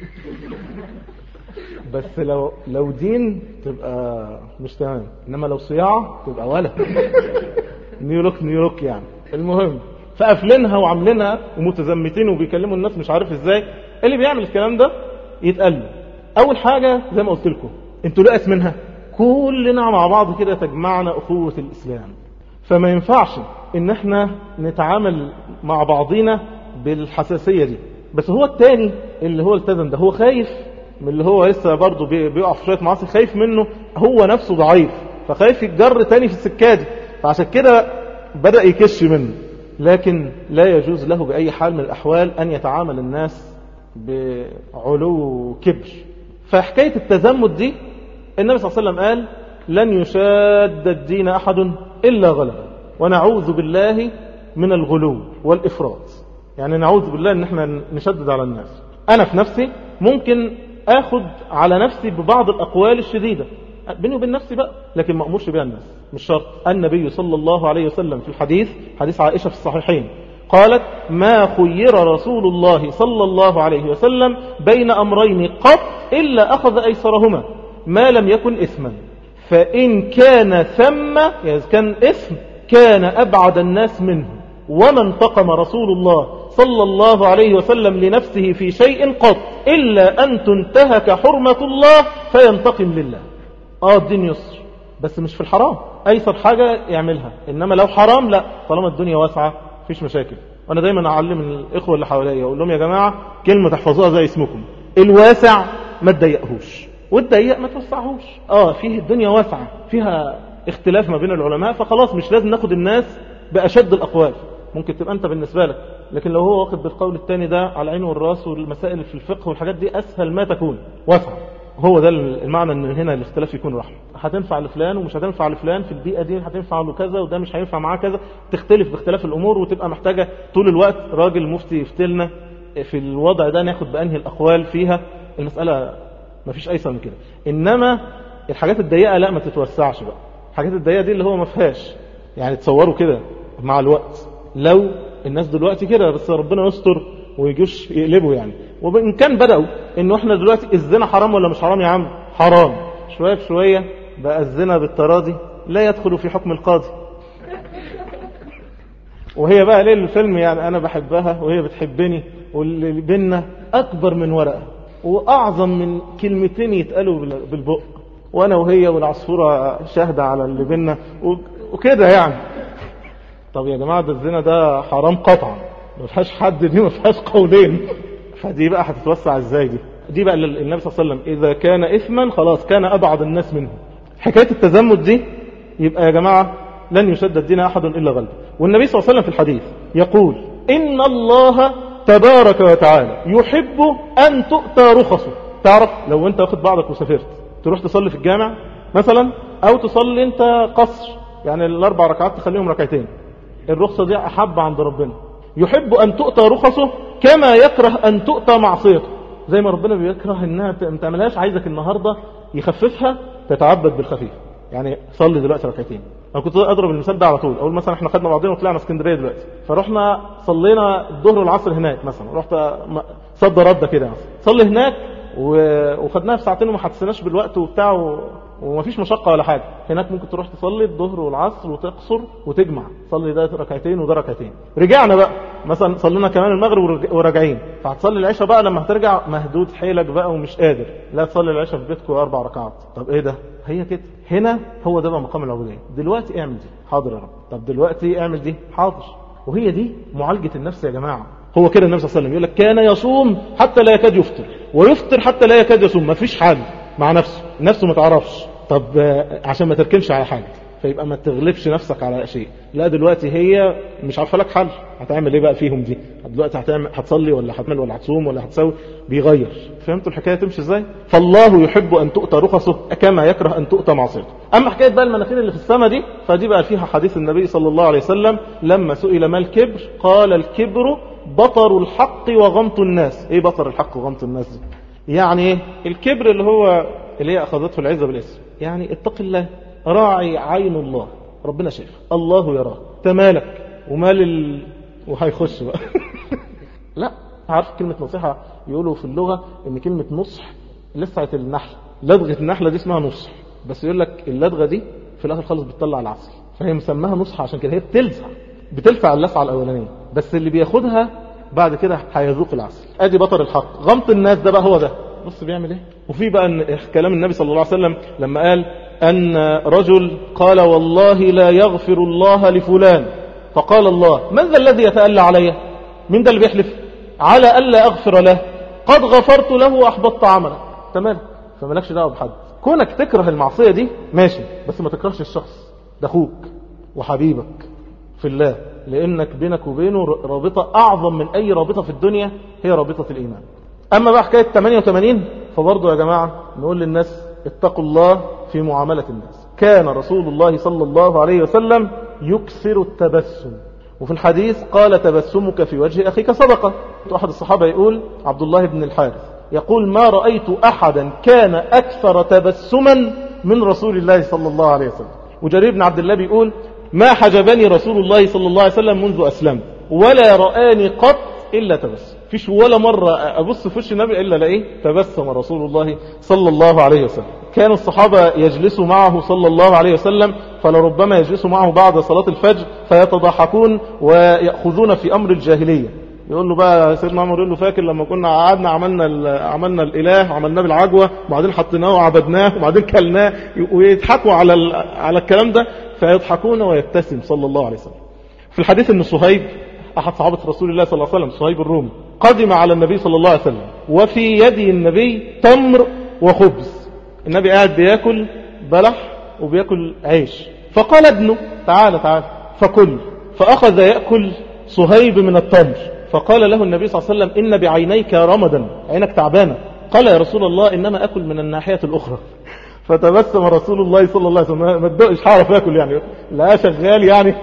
بس لو لو دين تبقى مش تمام، انما لو صياعه تبقى ولا نيو لوك نيو لوك يعني. المهم فقافلينها وعاملينها ومتزمتين وبيكلموا الناس مش عارف ازاي. اللي بيعمل الكلام ده يتقال له اول حاجه زي ما قلت لكم انتوا لقيت منها كلنا مع بعض كده تجمعنا اخوه الاسلام، فما ينفعش ان احنا نتعامل مع بعضينا بالحساسيه دي. بس هو التاني اللي هو التزم ده هو خايف من اللي هو لسه برضه بيقع في شويه معاصي، خايف منه، هو نفسه ضعيف فخايف يتجر تاني في السكه دي، فعشان كده بدأ يكش منه. لكن لا يجوز له بأي حال من الأحوال أن يتعامل الناس بعلو كبر. فحكاية التزمت دي النبي صلى الله عليه وسلم قال لن يشاد الدين أحد إلا غلبه، ونعوذ بالله من الغلو والإفراط. يعني نعوذ بالله ان احنا نشدد على الناس. انا في نفسي ممكن اخد على نفسي ببعض الاقوال الشديدة بيني وبين نفسي بقى، لكن ما امرش بها الناس، مش شرط. النبي صلى الله عليه وسلم في الحديث، حديث عائشة في الصحيحين، قالت ما خير رسول الله صلى الله عليه وسلم بين امرين قط الا اخذ ايسرهما ما لم يكن اثما، فان كان ثم يعني كان اثم كان ابعد الناس منه، وما انتقم رسول الله صلى الله عليه وسلم لنفسه في شيء قط إلا أن تنتهك حرمة الله فينتقم لله. آه الدين يسر، بس مش في الحرام، أيسر حاجة يعملها، إنما لو حرام لا، طالما الدنيا واسعة فيش مشاكل. وأنا دايما أعلم الإخوة اللي حواليا أقول لهم يا جماعة كلمة تحفظوها زي اسمكم، الواسع ما تضيقهوش والضيق ما توسعهوش. آه فيه الدنيا واسعة فيها اختلاف ما بين العلماء، فخلاص مش لازم ناخد الناس بأشد الأقوال، ممكن تبقى أنت بالنسبة لك، لكن لو هو واخد بالقول الثاني ده على العين والراس، والمسائل في الفقه والحاجات دي أسهل ما تكون واسعة. هو ده المعنى ان هنا الاختلاف يكون رحمة، هتنفع لفلان ومش هتنفع لفلان في البيئة دي، هتنفع له كذا وده مش هينفع معاه كذا، تختلف باختلاف الأمور، وتبقى محتاجة طول الوقت راجل مفتي يفتلنا في الوضع ده ناخد بأنهي الأقوال فيها. المسألة ما فيش أيسر من كده. إنما الحاجات الضيقة لا ما تتوسعش بقى، الحاجات الضيقة دي اللي هو ما فيهاش، يعني تصوروا كده مع الوقت لو الناس دلوقتي كده، بس ربنا يستر ويجوش يقلبوا يعني. وإن كان بدأوا إنه إحنا دلوقتي الزنا حرام ولا مش حرام يا عم؟ حرام. شوية بشوية بقى الزنا بالتراضي لا يدخل في حكم القاضي. وهي بقى ليه الفيلم يعني أنا بحبها وهي بتحبني، واللي بينا أكبر من ورقة وأعظم من كلمتين يتقالوا بالبق، وأنا وهي والعصفورة شاهدة على اللي بينا وكده يعني. طب يا جماعة ده الزنا ده حرام قطعا، ما فيهاش حد، دي ما فيهاش قولين. فدي بقى هتتوسع ازاي دي؟ دي بقى النبي صلى الله عليه وسلم إذا كان إثما خلاص كان أبعد الناس منه. حكاية التزمت دي يبقى يا جماعة لن يشد الدين أحد إلا غلبه. والنبي صلى الله عليه وسلم في الحديث يقول إن الله تبارك وتعالى يحب أن تؤتى رخصه. تعرف لو أنت واخد بعضك وسافرت تروح تصلي في الجامع مثلا، أو تصلي أنت قصر يعني الأربع ركعات تخليهم ركعتين، الرخصة دي أحب عند ربنا. يحب أن تؤتى رخصه كما يكره أن تؤتى معصيته. زي ما ربنا بيكره انها ما تعملهاش، عايزك النهاردة يخففها تتعبد بالخفيف. يعني صلي دلوقتي ركعتين. انا كنت اضرب المثال ده على طول، اقول مثلا احنا خدنا بعضنا وطلعنا اسكندريه دلوقتي، فرحنا صلينا الظهر والعصر هناك مثلا، رحت صد رده كده مثلا صلي هناك وخدناها في ساعتين وما حسيناش بالوقت وبتاع و... ومفيش مشقه ولا حاجه. هناك ممكن تروح تصلي الظهر والعصر وتقصر وتجمع، صلي ده ركعتين وده ركعتين. رجعنا بقى مثلا صلينا كمان المغرب وراجعين، فهتصلي العشاء بقى لما هترجع مهدود حيلك بقى ومش قادر، لا تصلي العشاء في بيتك اربع ركعات. طب ايه ده؟ هي كده. هنا هو ده بقى مقام العبوديه. دلوقتي اعمل دي، حاضر يا رب. طب دلوقتي اعمل دي، حاضر. وهي دي معالجه النفس يا جماعه. هو كده النبي صلى الله عليه وسلم يقول لك كان يصوم حتى لا يكاد يفطر، ويفطر حتى لا يكاد يصوم. ما فيش حاجه مع نفسه، نفسه ما تعرفش. طب عشان ما تركنش على حاجه، فيبقى ما تغلبش نفسك على شيء. لا دلوقتي هي مش عارفه لك حل، هتعمل ايه بقى فيهم دي؟ دلوقتي هتعمل هتصلي ولا هتعمل ولا هتصوم ولا هتسوي؟ بيغير. فهمتوا الحكايه تمشي ازاي؟ فالله يحب ان تؤتى رخصه كما يكره ان تؤتى معصيته. اما حكايه بقى المناخير اللي في السماء دي، فدي بقى فيها حديث النبي صلى الله عليه وسلم لما سئل ما الكبر قال الكبر بطر الحق وغمط الناس. ايه بطر الحق وغمط الناس دي؟ يعني ايه الكبر؟ اللي هو اللي هي اخذته العزه بالاسم، يعني اتق الله، راعي عين الله، ربنا شايف، الله يراه، تمالك ومال ال... وهيخش بقى. لا، عارف كلمة نصيحة يقولوا في اللغة ان كلمة نصح لسعة النحلة، لدغة النحلة دي اسمها نصح، بس يقول لك اللدغة دي في الاخر خالص بتطلع العسل، فهي مسماها نصح عشان كده. هي بتلسع بتلسع اللسعة الاولانية، بس اللي بياخدها بعد كده هيذوق العسل. ادي بطر الحق. غمط الناس ده بقى هو ده. بص بيعمل ايه. وفي بقى كلام النبي صلى الله عليه وسلم لما قال أن رجل قال والله لا يغفر الله لفلان، فقال الله من ذا الذي يتألى علي؟ من ده اللي بيحلف على ألا أغفر له؟ قد غفرت له وأحبطت عمله. تمام، فمالكش دعوه بحد. كونك تكره المعصية دي ماشي، بس ما تكرهش الشخص ده، أخوك وحبيبك في الله. لأنك بينك وبينه رابطة أعظم من أي رابطة في الدنيا، هي رابطة الإيمان. أما بقى حكاية ثمانية وثمانين فبرضو يا جماعة نقول للناس اتقوا الله في معاملة الناس. كان رسول الله صلى الله عليه وسلم يكثر التبسم، وفي الحديث قال تبسمك في وجه أخيك صدقة. أحد الصحابة يقول عبد الله بن الحارث يقول ما رأيت أحدا كان أكثر تبسما من رسول الله صلى الله عليه وسلم. وجرير بن عبد الله بيقول ما حجبني رسول الله صلى الله عليه وسلم منذ أسلم ولا رآني قط إلا تبسم. فيش ولا مرة أبص في وش النبي إلا لقيه تبسم رسول الله صلى الله عليه وسلم. كانوا الصحابة يجلسوا معه صلى الله عليه وسلم فلربما يجلسوا معه بعد صلاة الفجر فيتضحكون ويأخذون في أمر الجاهلية. يقول له بقى سيدنا عمر يقول له فاكر لما كنا قعدنا عملنا عملنا الإله عملناه بالعجوة وبعدين حطيناه وعبدناه وبعدين كلناه، ويضحكوا على على الكلام ده فيضحكون ويبتسم صلى الله عليه وسلم. في الحديث ان صهيب أحد صحابة رسول الله صلى الله عليه وسلم صهيب الرومي قدم على النبي صلى الله عليه وسلم وفي يد النبي تمر وخبز. النبي قاعد بياكل بلح وبياكل عيش، فقال ابنه تعال تعال فكل، فأخذ يأكل صهيب من التمر، فقال له النبي صلى الله عليه وسلم إن بعينيك رمدا، عينك تعبانة. قال يا رسول الله إنما أكل من الناحية الأخرى. فتبسم رسول الله صلى الله عليه وسلم ما تدقش حارف يأكل يعني لا شغال يعني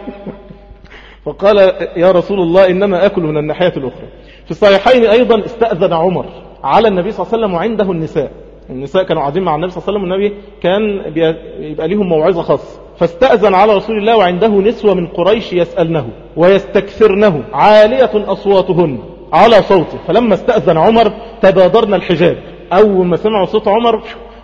فقال يا رسول الله إنما أكل من الناحية الأخرى. في الصحيحين أيضا استأذن عمر على النبي صلى الله عليه وسلم وعنده النساء. النساء كانوا قاعدين مع النبي صلى الله عليه وسلم والنبي كان بيبقى لهم موعظة خاصة، فاستأذن على رسول الله وعنده نسوة من قريش يسألنه ويستكثرنه عالية أصواتهن على صوته. فلما استأذن عمر تبادرنا الحجاب، أول ما سمعوا صوت عمر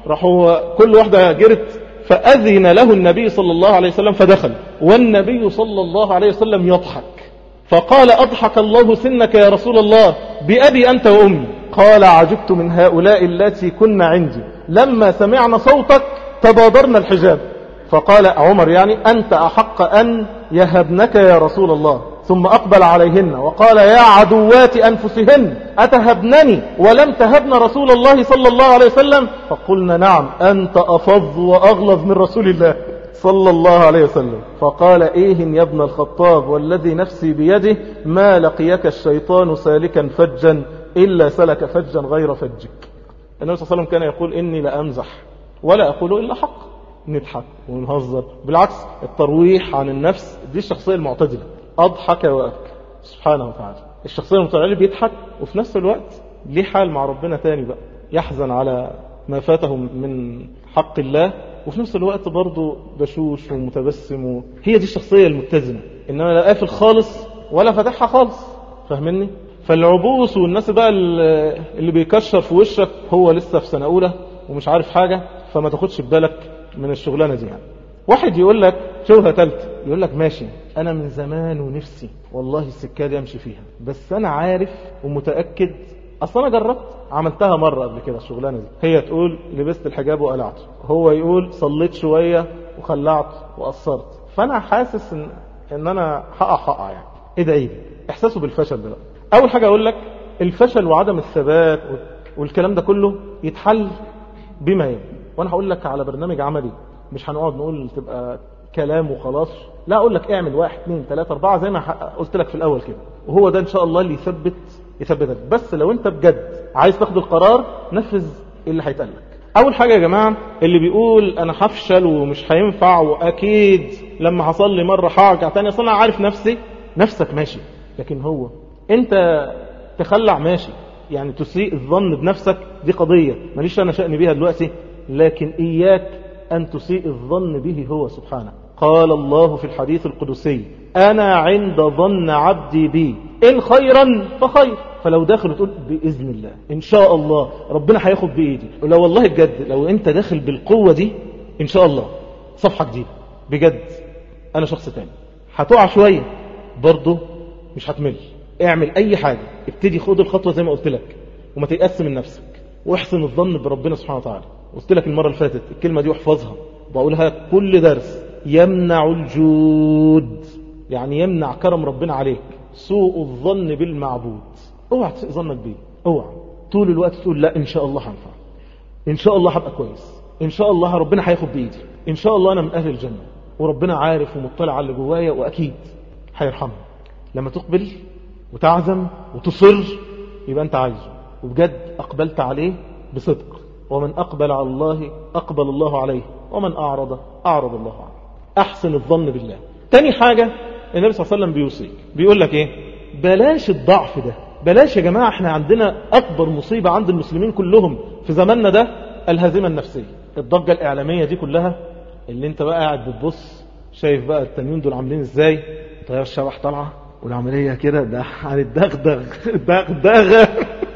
راحوا كل واحدة جرت، فأذن له النبي صلى الله عليه وسلم فدخل والنبي صلى الله عليه وسلم يضحك. فقال أضحك الله سنك يا رسول الله بأبي أنت وأمي. قال عجبت من هؤلاء التي كن عندي لما سمعنا صوتك تبادرنا الحجاب. فقال عمر يعني أنت أحق أن يهبنك يا رسول الله. ثم أقبل عليهن وقال يا عدوات أنفسهن أتهبنني ولم تهبن رسول الله صلى الله عليه وسلم؟ فقلنا نعم أنت أفظ وأغلظ من رسول الله صلى الله عليه وسلم. فقال إيه يا ابن الخطاب والذي نفسي بيده ما لقيك الشيطان سالكا فجا إلا سلك فجا غير فجك. النبي صلى الله عليه وسلم كان يقول إني لأمزح ولا أقول إلا حق، نضحك ونهزر. بالعكس الترويح عن النفس دي الشخصية المعتدلة، أضحك وأبكى سبحانه وتعالى. الشخصية المتعالية بيضحك وفي نفس الوقت ليه حال مع ربنا تاني بقى، يحزن على ما فاته من حق الله وفي نفس الوقت برضه بشوش ومتبسم و... هي دي الشخصية المتزنة. إنما لا قافل خالص ولا فتحها خالص، فاهمني؟ فالعبوس والناس بقى اللي بيكشر في وشك هو لسه في سنة أولى ومش عارف حاجة، فما تاخدش ببالك من الشغلانة دي يعني. واحد يقول لك شوفها تالت، يقول لك ماشي أنا من زمان ونفسي والله السكة دي أمشي فيها، بس أنا عارف ومتأكد أصلا أنا جربت عملتها مرة قبل كده الشغلانة دي. هي تقول لبست الحجاب وقلعت، هو يقول صليت شوية وخلعت وقصرت، فأنا حاسس إن, إن أنا حقع حقع يعني. إيه ده إيه إحساسه بالفشل ده بقى. أول حاجة أقول لك الفشل وعدم الثبات والكلام ده كله يتحل بما يلي، وأنا هقول لك على برنامج عملي، مش هنقعد نقول تبقى كلام وخلاص، لا أقول لك اعمل واحد اثنين ثلاثة أربعة زي ما قلت لك في الأول كده، وهو ده إن شاء الله اللي يثبت يثبتك. بس لو أنت بجد عايز تاخد القرار نفذ اللي هيتقال لك. أول حاجة يا جماعة اللي بيقول أنا هفشل ومش هينفع وأكيد لما حصل لي مرة هرجع تاني، أصلا أنا عارف نفسي، نفسك ماشي، لكن هو أنت تخلع ماشي، يعني تسيء الظن بنفسك دي قضية ماليش أنا شأن بيها دلوقتي، لكن إياك أن تسيء الظن به هو سبحانه. قال الله في الحديث القدسي أنا عند ظن عبدي بي إن خيرا فخير. فلو داخل وتقول بإذن الله إن شاء الله ربنا هياخد بإيدي، ولو والله بجد لو أنت داخل بالقوة دي إن شاء الله صفحة جديدة بجد، أنا شخص تاني. هتقع شوية برضه مش هتمل، اعمل أي حاجة، ابتدي خد الخطوة زي ما قلت لك وما تيأس من نفسك واحسن الظن بربنا سبحانه وتعالى. قلت لك المرة اللي فاتت الكلمة دي واحفظها بقولها كل درس، يمنع الجود يعني يمنع كرم ربنا عليك سوء الظن بالمعبود. اوعى تسيء ظنك بيه، اوعى طول الوقت تقول لا ان شاء الله هنفع، ان شاء الله هبقى كويس، ان شاء الله ربنا هياخد بايدي، ان شاء الله انا من اهل الجنة، وربنا عارف ومطلع على اللي جوايا واكيد هيرحمه. لما تقبل وتعزم وتصر يبقى انت عايزه وبجد أقبلت عليه بصدق. ومن أقبل على الله أقبل الله عليه ومن أعرض أعرض الله عنه. أحسن الظن بالله. تاني حاجة النبي صلى الله عليه وسلم بيوصيك، بيقول لك ايه؟ بلاش الضعف ده، بلاش يا جماعة. احنا عندنا أكبر مصيبة عند المسلمين كلهم في زماننا ده الهزيمة النفسية. الضجة الإعلامية دي كلها اللي انت بقى قاعد بتبص شايف بقى التانيين دول عاملين ازاي، طيار الشبح طالعة والعملية كده ده هنتدغدغ دغدغة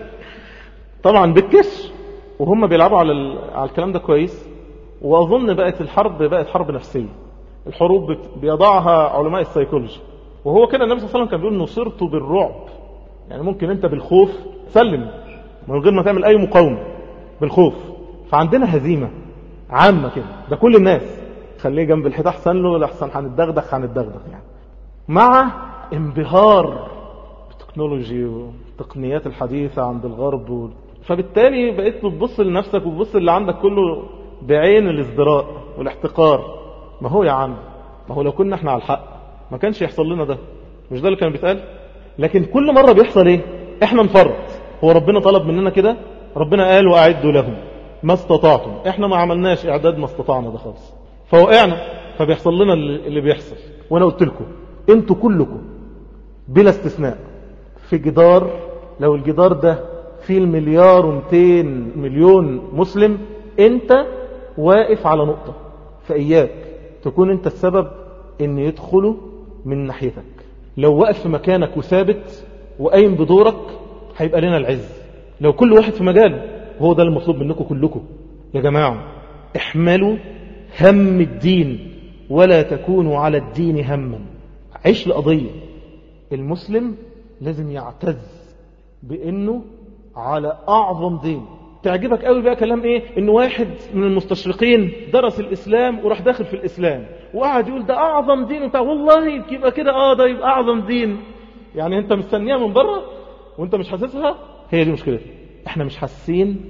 طبعا بالكش، وهم بيلعبوا على ال... على الكلام ده كويس. وأظن بقت الحرب بقت حرب نفسية. الحروب بيضعها علماء السيكولوجي. وهو كده النبي صلى الله عليه وسلم كان بيقول نصرت بالرعب. يعني ممكن انت بالخوف سلم من غير ما تعمل اي مقاومة بالخوف. فعندنا هزيمة عامة كده، ده كل الناس خليه جنب الحيط احسن له، لحسن هنتدغدغ هنتدغدغ يعني. مع انبهار بالتكنولوجي والتقنيات الحديثة عند الغرب و... فبالتالي بقيت بتبص لنفسك وتبص اللي عندك كله بعين الازدراء والاحتقار. ما هو يا عم، ما هو لو كنا احنا على الحق ما كانش يحصل لنا ده. مش ده اللي كان بيتقال؟ لكن كل مرة بيحصل ايه؟ احنا نفرط. هو ربنا طلب مننا كده؟ ربنا قال واعدوا لهم ما استطعتم. احنا ما عملناش اعداد ما استطعنا ده خالص، فوقعنا. فبيحصل لنا اللي بيحصل. وانا قلت لكم انتوا كلكم بلا استثناء في جدار، لو الجدار ده فيه المليار ومتين مليون مسلم، انت واقف على نقطة. فإياك تكون انت السبب ان يدخلوا من ناحيتك. لو واقف في مكانك وثابت وقايم بدورك هيبقى لنا العز. لو كل واحد في مجاله، وهو ده المطلوب منكم كلكم يا جماعة، احملوا هم الدين ولا تكونوا على الدين هما. عيش لقضية. المسلم لازم يعتز بانه على اعظم دين. تعجبك قوي بقى كلام ايه؟ ان واحد من المستشرقين درس الاسلام وراح داخل في الاسلام وقعد يقول ده اعظم دين وبتاع. والله يبقى كده اه ده يبقى اعظم دين. يعني انت مستنيها من بره وانت مش حاسسها. هي دي مشكلتنا، احنا مش حاسين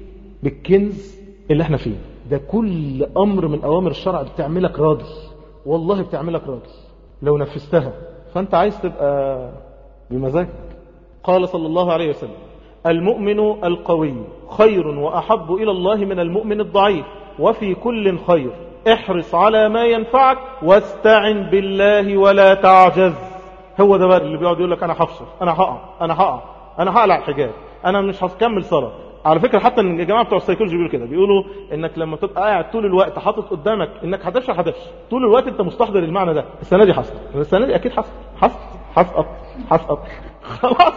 بالكنز اللي احنا فيه ده. كل امر من اوامر الشرع بتعملك راجل، والله بتعملك راجل لو نفذتها. فانت عايز تبقى بمزاجك. قال صلى الله عليه وسلم المؤمن القوي خير وأحب إلى الله من المؤمن الضعيف، وفي كل خير. احرص على ما ينفعك واستعن بالله ولا تعجز. هو ده بقى اللي بيقعد يقول لك أنا هفشل، أنا هقع، أنا هقع، أنا هقلع الحجاب، أنا مش هكمل صلاة. على فكرة حتى ان الجماعة بتوع السيكولوجي بيقولوا كده، بيقولوا انك لما تبقى قاعد طول الوقت حاطط قدامك انك هتفشل هتفشل طول الوقت، انت مستحضر المعنى ده. السنة دي حصل، السنة دي اكيد حصل، حصل هسقط هسقط خلاص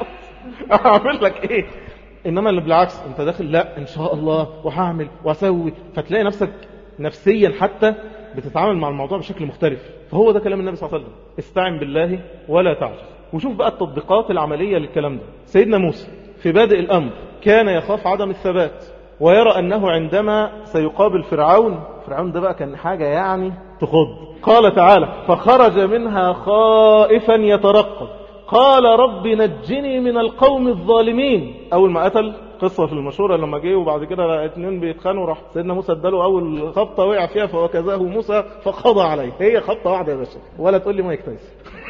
اعمل لك ايه؟ انما اللي بالعكس انت داخل لا ان شاء الله وهعمل واسوي، فتلاقي نفسك نفسيا حتى بتتعامل مع الموضوع بشكل مختلف. فهو ده كلام النبي صلى الله عليه وسلم، استعن بالله ولا تعجز. وشوف بقى التطبيقات العملية للكلام ده. سيدنا موسى في بادئ الامر كان يخاف عدم الثبات، ويرى انه عندما سيقابل فرعون، فرعون ده بقى كان حاجة يعني تخض. قال تعالى فخرج منها خائفا يترقب قال رب نجني من القوم الظالمين. اول ما قتل، قصة في المشهورة لما جه وبعد كده اتنين بيتخانوا، راح سيدنا موسى اداله اول خبطة وقع فيها فوكزاه موسى فقضى عليه. هي خبطة واحدة يا باشا، ولا تقول لي ما يكتيس.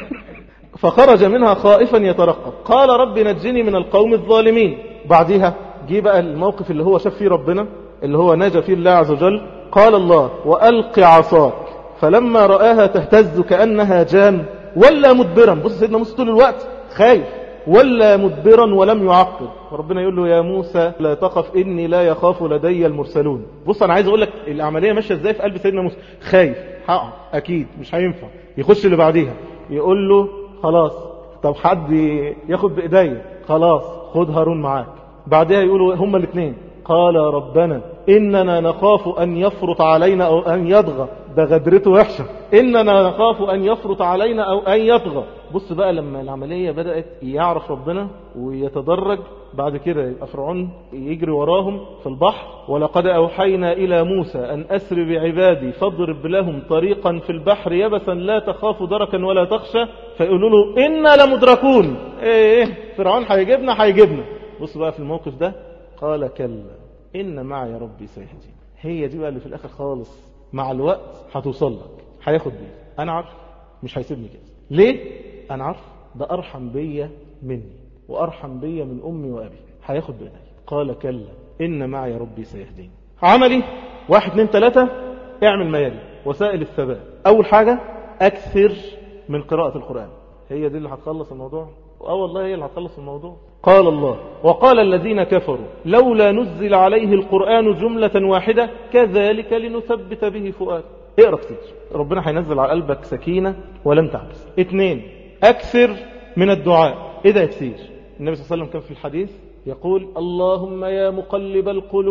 فخرج منها خائفا يترقب قال رب نجني من القوم الظالمين. بعدها جه بقى الموقف اللي هو شاف فيه ربنا، اللي هو نجا فيه الله عز وجل. قال الله وألق عصاك فلما رآها تهتز كأنها جان ولا مدبرا. بص سيدنا موسى طول الوقت خايف، ولا مدبرا ولم يعقب. وربنا يقول له يا موسى لا تخف إني لا يخاف لدي المرسلون. بص أنا عايز أقول لك العملية ماشية إزاي في قلب سيدنا موسى. خايف حقا أكيد مش هينفع، يخش اللي بعديها يقول له خلاص طب حد ياخد بإيدي، خلاص خد هارون معاك. بعدها يقولوا هما الاثنين قال ربنا إننا نخاف أن يفرط علينا أو أن يطغى. ده غدرته وحشة، إننا نخاف أن يفرط علينا أو أن يطغى. بص بقى لما العملية بدأت يعرف ربنا ويتدرج، بعد كده يبقى فرعون يجري وراهم في البحر. ولقد أوحينا إلى موسى أن أسر بعبادي فاضرب لهم طريقا في البحر يبسا لا تخاف دركا ولا تخشى. فيقولوا له إنا لمدركون. إيه إيه فرعون هيجيبنا هيجيبنا. بص بقى في الموقف ده قال كلا إن معي ربي سيهدين. هي دي بقى اللي في الآخر خالص مع الوقت هتوصل لك، هياخد بيه. أنا عارف مش هيسيبني كده. ليه؟ أنا عارف ده أرحم بيا مني وأرحم بيا من أمي وأبي، هياخد بإيدي. قال كلا إن معي ربي سيهدين. عملي واحد اتنين تلاتة، اعمل ما يلي وسائل الثبات. أول حاجة أكثر من قراءة القرآن، هي دي اللي هتخلص الموضوع. اه والله هي اللي هتخلص الموضوع. قال الله وقال الذين كفروا لولا نزل عليه القرآن جملة واحدة كذلك لنثبت به فؤاد. اقرأ كتير، ربنا هينزل على قلبك سكينة ولن تعبس. اثنين أكثر من الدعاء. ايه ده كتير؟ النبي صلى الله عليه وسلم كان في الحديث يقول اللهم يا مقلب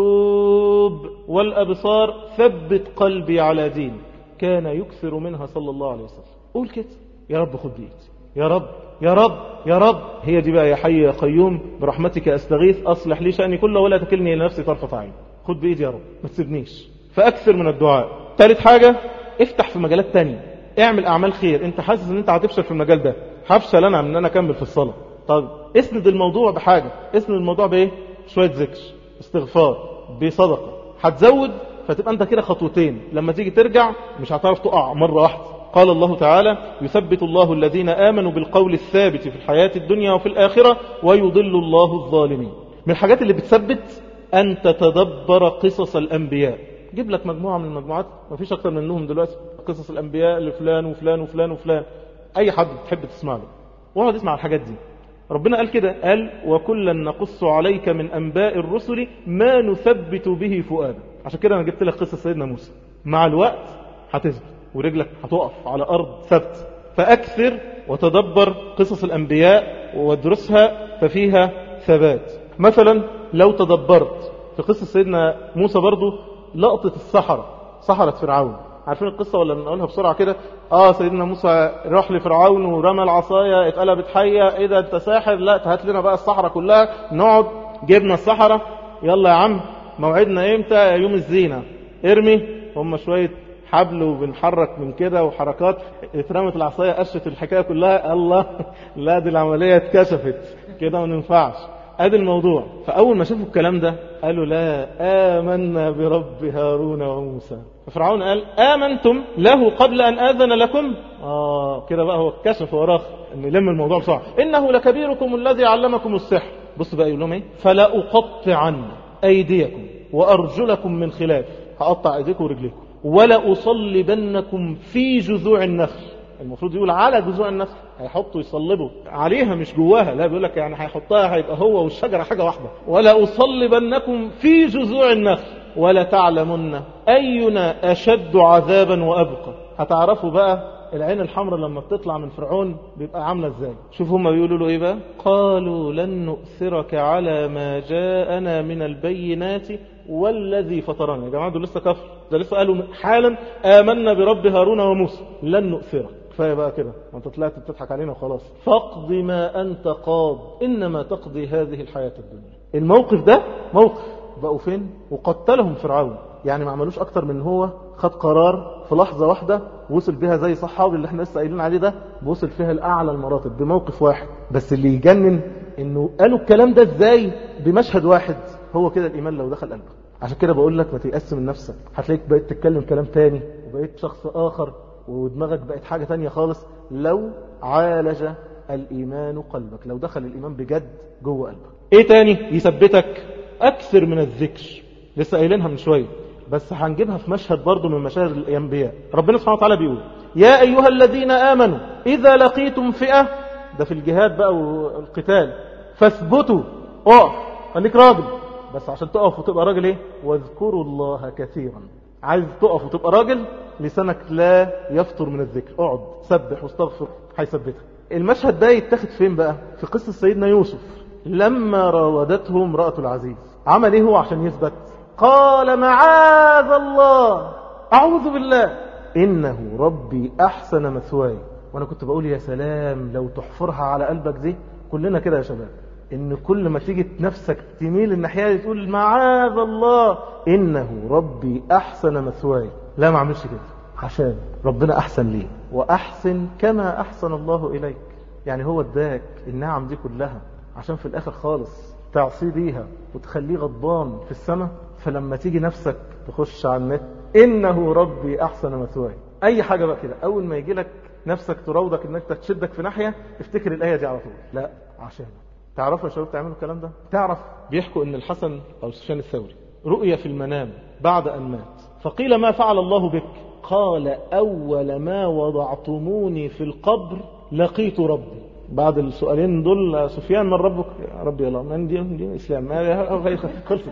القلوب والأبصار ثبت قلبي على دينك. كان يكثر منها صلى الله عليه وسلم. قول كده يا رب خد بيدي، يا رب يا رب يا رب. هي دي بقى يا حي يا قيوم برحمتك أستغيث أصلح لي شأني كله ولا تكلني إلى نفسي طرفة عين. خد بإيدي يا رب ما تسيبنيش. فأكثر من الدعاء. ثالث حاجة افتح في مجالات تانية، اعمل أعمال خير. انت حاسس ان انت هتفشل في المجال ده، هفشل انا ان انا اكمل في الصلاة. طب اسند الموضوع بحاجة، اسند الموضوع بايه؟ شوية ذكر، استغفار، بصدقة. هتزود فتبقى انت كده خطوتين، لما تيجي ترجع مش هتعرف تقع مرة واحدة. قال الله تعالى يثبت الله الذين آمنوا بالقول الثابت في الحياة الدنيا وفي الآخرة ويضل الله الظالمين. من الحاجات اللي بتثبت أن تتدبر قصص الأنبياء. جيب لك مجموعة من المجموعات ما فيش أكتر منهم دلوقتي، قصص الأنبياء لفلان وفلان وفلان وفلان، أي حد تحب تسمع له واقعد اسمع الحاجات دي. ربنا قال كده، قال وكلا نقص عليك من أنباء الرسل ما نثبت به فؤادا. عشان كده أنا جبت لك قصة سيدنا موسى، مع الوقت هتثبت ورجلك هتقف على أرض ثبت. فأكثر وتدبر قصص الأنبياء وادرسها ففيها ثبات. مثلا لو تدبرت في قصة سيدنا موسى برضو لقطة السحرة، سحرة فرعون. عارفين القصة ولا نقولها بسرعة كده؟ اه سيدنا موسى راح لفرعون ورمى العصاية اتقلبت حية. ايه ده انت ساحر؟ لا هات لنا بقى السحرة كلها. نقعد جبنا السحرة، يلا يا عم موعدنا امتى؟ يوم الزينة. ارمي، هم شوية حبل وبنحرك من كده وحركات، اترمت العصاية قشت الحكاية كلها. الله لا دي العملية اتكشفت كده ما ننفعش. ادي الموضوع. فاول ما شافوا الكلام ده قالوا لا آمنا برب هارون وموسى. ففرعون قال آمنتم له قبل أن آذن لكم. آه كده بقى هو كشف وراه ان يلم الموضوع بسرعة. إنه لكبيركم الذي علمكم السحر. بص بقى يقول لهم ايه؟ فلا أقطعن أيديكم وأرجلكم من خلاف، هقطع أيديكم ورجليكم، ولا أصلبنكم في جذوع النخل. المفروض يقول على جذوع النخل، هيحطوا يصلبوا عليها مش جواها، لا بيقول لك يعني هيحطها هيبقى هو والشجرة حاجة واحدة. ولا أصلبنكم في جذوع النخل ولا تعلمن أينا أشد عذابا وأبقى. هتعرفوا بقى العين الحمراء لما بتطلع من فرعون بيبقى عاملة ازاي. شوف هم بيقولوا له ايه بقى؟ قالوا لن نؤثرك على ما جاءنا من البينات والذي فطرنا. يا جماعة دول لسه كفر، ده لسه قالوا حالا آمنا برب هارون وموسى. لن نؤثرك، كفايه بقى كده وانت طلعت بتضحك علينا وخلاص. فاقض ما انت قاض انما تقضي هذه الحياة الدنيا. الموقف ده موقف بقوا فين؟ وقتلهم فرعون. يعني ما عملوش اكتر من هو خد قرار في لحظة واحدة وصل بها زي صحابي اللي احنا لسه قايلين عليه ده، وصل فيها الاعلى المراتب بموقف واحد. بس اللي يجنن انه قالوا الكلام ده ازاي بمشهد واحد. هو كده الايمان لو دخل قلبك. عشان كده بقول لك ما تيأس من نفسك، هتلاقيك بقيت تتكلم كلام تاني وبقيت شخص اخر ودماغك بقت حاجة تانية خالص لو عالج الإيمان قلبك، لو دخل الإيمان بجد جوه قلبك. ايه تاني يثبتك؟ أكثر من الذكر. لسه قايلينها من شوية بس هنجيبها في مشهد برضو من مشاهد الأنبياء. ربنا سبحانه وتعالى بيقول يا أيها الذين آمنوا إذا لقيتم فئة، ده في الجهاد بقى والقتال، فاثبتوا، اقف خليك راجل. بس عشان تقف وتبقى راجل ايه؟ واذكروا الله كثيرا. عايز تقف وتبقى راجل لسانك لا يفطر من الذكر، اقعد سبح واستغفر هيثبتك. المشهد ده يتاخد فين بقى؟ في قصة سيدنا يوسف لما راودته امرأة العزيز. عمل ايه هو عشان يثبت؟ قال معاذ الله، اعوذ بالله، انه ربي احسن مثواي. وانا كنت بقول يا سلام لو تحفرها على قلبك دي، كلنا كده يا شباب، ان كل ما تيجي نفسك تميل الناحية دي تقول معاذ الله انه ربي احسن مثواي. لا ما عملش كده عشان ربنا احسن ليه، واحسن كما احسن الله اليك. يعني هو اداك النعم دي كلها عشان في الاخر خالص تعصي بيها وتخليه غضبان في السماء. فلما تيجي نفسك تخش على النت انه ربي احسن مثواي، اي حاجة بقى كده، اول ما يجي لك نفسك تراودك انك تشدك في ناحية، افتكر الآية دي على طول. لا عشان تعرفوا يا شباب تعملوا الكلام ده. تعرف بيحكوا ان الحسن او سفيان الثوري رؤية في المنام بعد ان مات، فقيل ما فعل الله بك؟ قال اول ما وضعتموني في القبر لقيت ربي. بعد السؤالين دول سفيان من ربك؟ يا ربي الله من دي, دي اسلام ما خلصت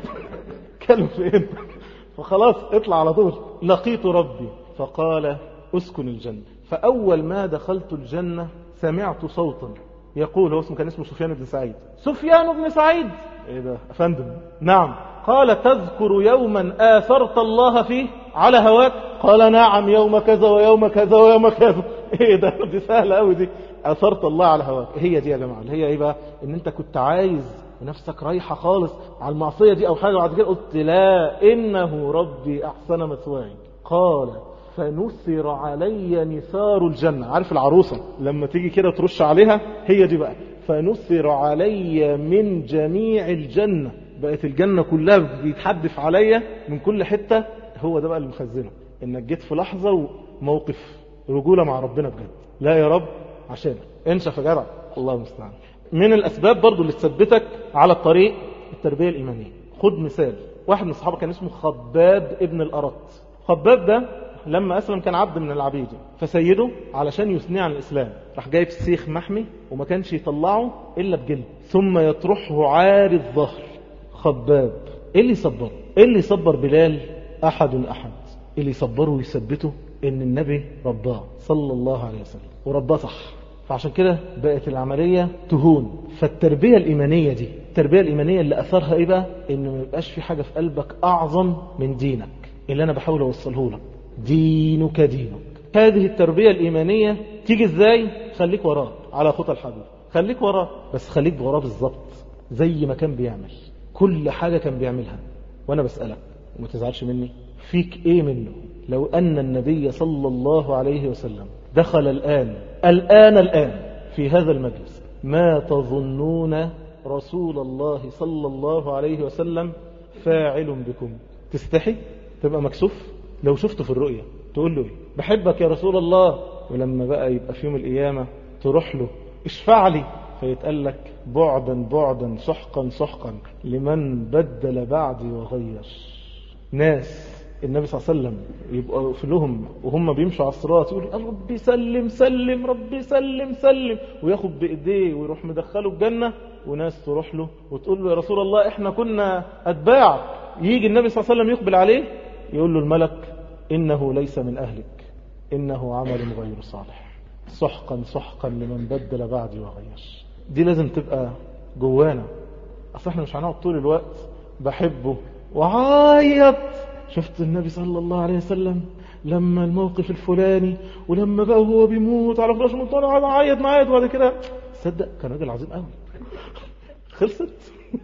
كلم فين فخلاص اطلع على طول. لقيت ربي فقال اسكن الجنة. فاول ما دخلت الجنة سمعت صوتا يقول، هو اسمه كان اسمه سفيان بن سعيد. سفيان بن سعيد، ايه ده افندم؟ نعم. قال تذكر يوما آثرت الله فيه على هواك؟ قال نعم يوم كذا ويوم كذا ويوم كذا. ايه ده؟ دي سهلة قوي دي. آثرت الله على هواك، هي دي يا جماعة اللي هي ايه بقى؟ ان انت كنت عايز ونفسك رايحة خالص على المعصية دي او حاجة، وبعد كده قلت لا انه ربي احسن مثواي. قال فنثر علي نثار الجنة. عارف العروسة لما تيجي كده ترش عليها؟ هي دي بقى. فنثر علي من جميع الجنة، بقت الجنة كلها بيتحدف عليا من كل حتة. هو ده بقى اللي مخزنه، انك جيت في لحظة وموقف رجولة مع ربنا بجد. لا يا رب عشان انشف يا جدع، الله المستعان. من الاسباب برضو اللي تثبتك على الطريق التربية الإيمانية. خد مثال، واحد من الصحابة كان اسمه خباب ابن الأرط. خباب ده لما أسلم كان عبد من العبيد، فسيده علشان يثني عن الإسلام راح جايب سيخ محمي وما كانش يطلعه إلا بجلد، ثم يطرحه عاري الظهر. خباب إيه اللي يصبره؟ إيه اللي يصبر بلال؟ أحد أحد. اللي يصبره ويثبته إن النبي رباه صلى الله عليه وسلم، ورباه صح. فعشان كده بقت العملية تهون. فالتربية الإيمانية دي، التربية الإيمانية اللي أثرها إيه بقى؟ إن ما يبقاش في حاجة في قلبك أعظم من دينك اللي أنا بحاول أوصله لك. دينك دينك. هذه التربية الإيمانية تيجي إزاي؟ خليك وراه على خطى الحبيب، خليك وراه، بس خليك وراه بالظبط زي ما كان بيعمل كل حاجة كان بيعملها. وأنا بسألك وما تزعلش مني، فيك إيه منه؟ لو أن النبي صلى الله عليه وسلم دخل الآن الآن الآن في هذا المجلس، ما تظنون رسول الله صلى الله عليه وسلم فاعل بكم؟ تستحي؟ تبقى مكسوف؟ لو شفته في الرؤية تقول له ايه؟ بحبك يا رسول الله. ولما بقى يبقى في يوم القيامة تروح له اشفع لي، فيتقال لك بعدا بعدا سحقا سحقا لمن بدل بعدي وغير. ناس النبي صلى الله عليه وسلم يبقى في لهم وهم بيمشوا على الصراط يقول ربي سلم سلم ربي سلم سلم، وياخد بإيديه ويروح مدخله الجنة. وناس تروح له وتقول له يا رسول الله احنا كنا أتباع. يجي النبي صلى الله عليه وسلم يقبل عليه يقول له الملك إنه ليس من أهلك، إنه عمل غير صالح. سحقا سحقا لمن بدل بعدي وغير. دي لازم تبقى جوانا. أصل احنا مش هنقعد طول الوقت بحبه وعايط. شفت النبي صلى الله عليه وسلم لما الموقف الفلاني، ولما بقى هو بيموت على فراش الموت انا قاعد اعيط معايا، وبعد كده صدق كان راجل عظيم قوي. خلصت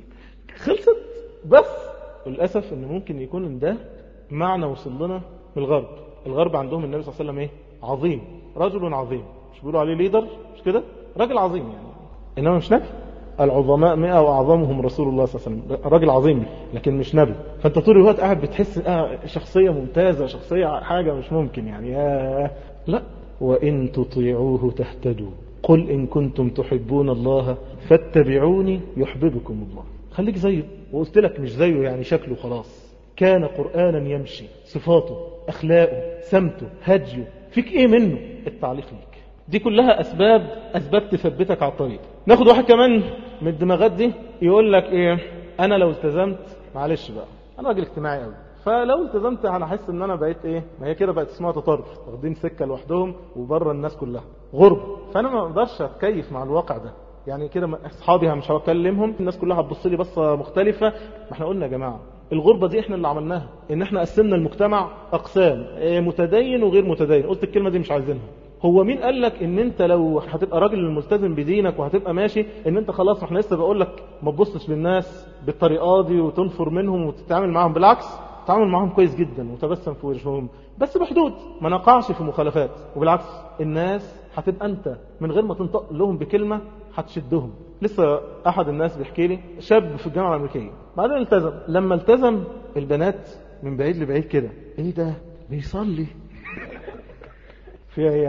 خلصت. بس للاسف ان ممكن يكون ده معنى وصل لنا من الغرب. الغرب عندهم النبي صلى الله عليه وسلم ايه؟ عظيم، رجل عظيم. مش بيقولوا عليه ليدر؟ مش كده؟ راجل عظيم يعني، انما مش نبي. العظماء مئة وأعظمهم رسول الله صلى الله عليه وسلم. راجل عظيم لكن مش نبي. فانت طول الوقت قاعد بتحس آه شخصية ممتازة، شخصية حاجة مش ممكن يعني. آه لا. وإن تطيعوه تهتدوا قل إن كنتم تحبون الله فاتبعوني يحببكم الله. خليك زيه. وقلت لك مش زيه يعني شكله خلاص. كان قرآنا يمشي، صفاته أخلاقه سمته هديه. فيك إيه منه؟ التعليق ليك. دي كلها أسباب أسباب تثبتك على الطريق. ناخد واحد كمان من الدماغات دي يقول لك إيه؟ أنا لو التزمت، معلش بقى أنا راجل اجتماعي قوي، فلو التزمت أنا أحس إن أنا بقيت إيه؟ ما هي كده بقت اسمها تطرف، واخدين سكة لوحدهم وبره الناس كلها غرب. فأنا ما أقدرش أتكيف مع الواقع ده. يعني كده أصحابي مش هكلمهم، الناس كلها هتبص لي بصة مختلفة. ما احنا قلنا يا جماعة الغربة دي احنا اللي عملناها، ان احنا قسمنا المجتمع اقسام، متدين وغير متدين. قلت الكلمة دي مش عايزينها. هو مين قال لك ان انت لو هتبقى راجل ملتزم بدينك وهتبقى ماشي ان انت خلاص؟ احنا لسه بقول لك ما تبصش للناس بالطريقه دي وتنفر منهم وتتعامل معاهم. بالعكس تعامل معاهم كويس جدا وتبسم في وجههم، بس بحدود، ما نقعش في مخالفات. وبالعكس الناس هتبقى انت من غير ما تنطق لهم بكلمة هتشدهم. لسه احد الناس بيحكي لي شاب في الجامعة الامريكية بعدين التزم. لما التزم البنات من بعيد لبعيد كده ايه ده بيصلي فيها يعني.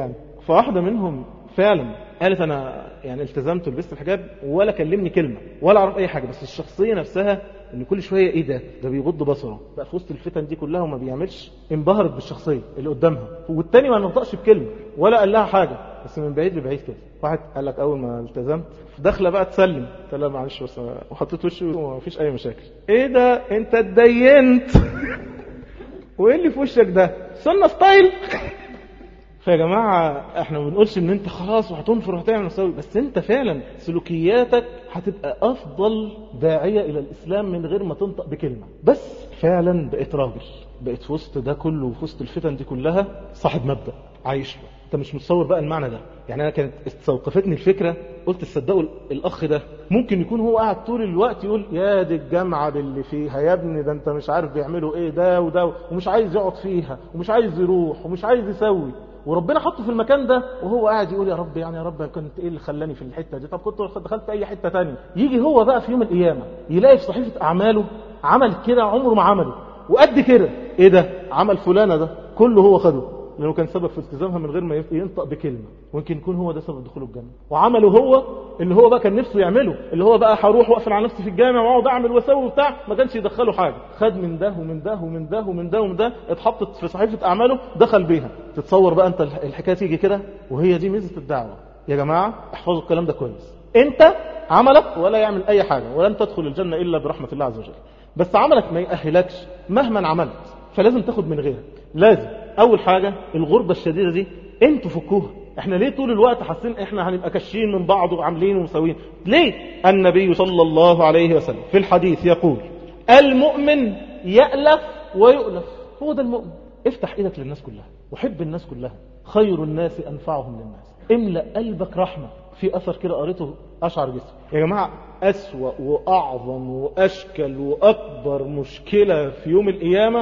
فواحدة منهم فعلا قالت انا يعني التزمت ولبست الحجاب ولا كلمني كلمة ولا اعرف اي حاجة، بس الشخصية نفسها ان كل شوية ايه ده ده بيغض بصره بقى في وسط الفتن دي كلها وما بيعملش، انبهرت بالشخصية اللي قدامها، والتاني ما نطقش بكلمة ولا قال لها حاجة، بس من بعيد لبعيد كده. واحد قال لك اول ما التزمت داخله بقى تسلم، قال لها معلش بس وحطيت وشي وما فيش اي مشاكل. ايه ده انت اتدينت وايه اللي في وشك ده سنة ستايل؟ فيا جماعة احنا ما بنقولش ان انت خلاص وهتنفر وهتعمل وتسوي، بس انت فعلا سلوكياتك هتبقى افضل داعية الى الاسلام من غير ما تنطق بكلمة، بس فعلا بقيت راجل، بقيت في وسط ده كله وفي وسط الفتن دي كلها صاحب مبدأ عايش له. انت مش متصور بقى المعنى ده. يعني انا كانت استوقفتني الفكرة، قلت تصدقوا الاخ ده ممكن يكون هو قاعد طول الوقت يقول يا دي الجامعة باللي فيها يا ابني، ده انت مش عارف بيعملوا ايه ده وده، ومش عايز يقعد فيها ومش عايز يروح ومش عايز يسوي، وربنا حطه في المكان ده وهو قاعد يقول يا رب يعني يا رب كنت ايه اللي خلاني في الحتة دي، طب كنت دخلت اي حتة تانية. يجي هو بقى في يوم القيامة يلاقي في صحيفة اعماله عمل كده عمره ما عمله وقد كده، ايه ده عمل فلانة ده كله هو خده لانه كان سبب في التزامها من غير ما ينطق بكلمة، ويمكن يكون هو ده سبب دخوله الجنة. وعمله هو اللي هو بقى كان نفسه يعمله، اللي هو بقى هروح واقفل على نفسي في الجامع واقعد اعمل واسوي وبتاع، ما كانش يدخله حاجة، خد من ده ومن ده ومن ده ومن ده ومن ده، اتحطت في صحيفة اعماله دخل بيها. تتصور بقى انت الحكاية تيجي كده؟ وهي دي ميزة الدعوة يا جماعة. احفظوا الكلام ده كويس. انت عملك ولا يعمل اي حاجة، ولن تدخل الجنة الا برحمة الله عز وجل، بس عملك ما يأهلكش مهما عملت، فلازم تاخد من غيرك. لازم اول حاجة الغربة الشديدة دي انتوا فكوها. احنا ليه طول الوقت حاسين احنا هنبقى كاشين من بعض وعاملين ومسوين؟ ليه؟ النبي صلى الله عليه وسلم في الحديث يقول المؤمن يألف ويؤلف. هو ده المؤمن. افتح ايدك للناس كلها وحب الناس كلها، خير الناس انفعهم للناس، املأ قلبك رحمة. في اثر كده قريته اشعر جسم يا جماعة، اسوأ واعظم واشكل واكبر مشكلة في يوم القيامة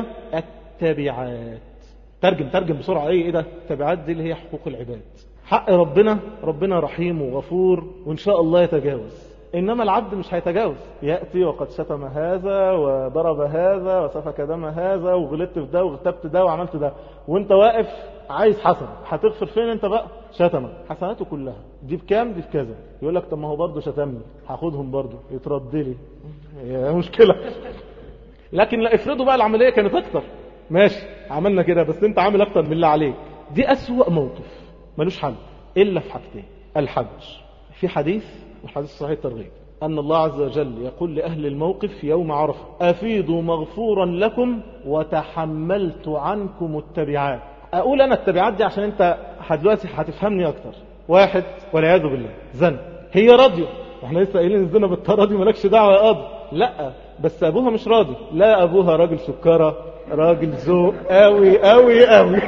التبعات. ترجم ترجم بسرعة. ايه ايه ده التبعات دي؟ اللي هي حقوق العباد، حق ربنا. ربنا رحيم وغفور وان شاء الله يتجاوز، انما العبد مش هيتجاوز. يأتي وقد شتم هذا وضرب هذا وسفك دم هذا وغلطت في ده وغتبت ده وعملت ده، وانت واقف عايز حسن، هتغفر فين انت بقى؟ شتمك، حسناته كلها دي بكام؟ دي بكذا. يقول لك طب ما هو برضه شتمني، هاخدهم برضه يترد لي، هي مشكلة. لكن لا افرضوا بقى العملية كانت اكتر، ماشي عملنا كده بس انت عامل اكتر من اللي عليك. دي اسوأ موقف ملوش حل الا في حاجتين. الحج، في حديث والحديث صحيح الترغيب ان الله عز وجل يقول لاهل الموقف يوم عرفة افيضوا مغفورا لكم وتحملت عنكم التبعات. اقول انا التبعات دي عشان انت دلوقتي هتفهمني اكتر. واحد والعياذ بالله زن، هي راضيه، واحنا لسه قايلين الزنا بالتراضي مالكش دعوه يا قاضي، لا بس ابوها مش راضي. لا ابوها راجل سكره، راجل ذوق قوي قوي قوي.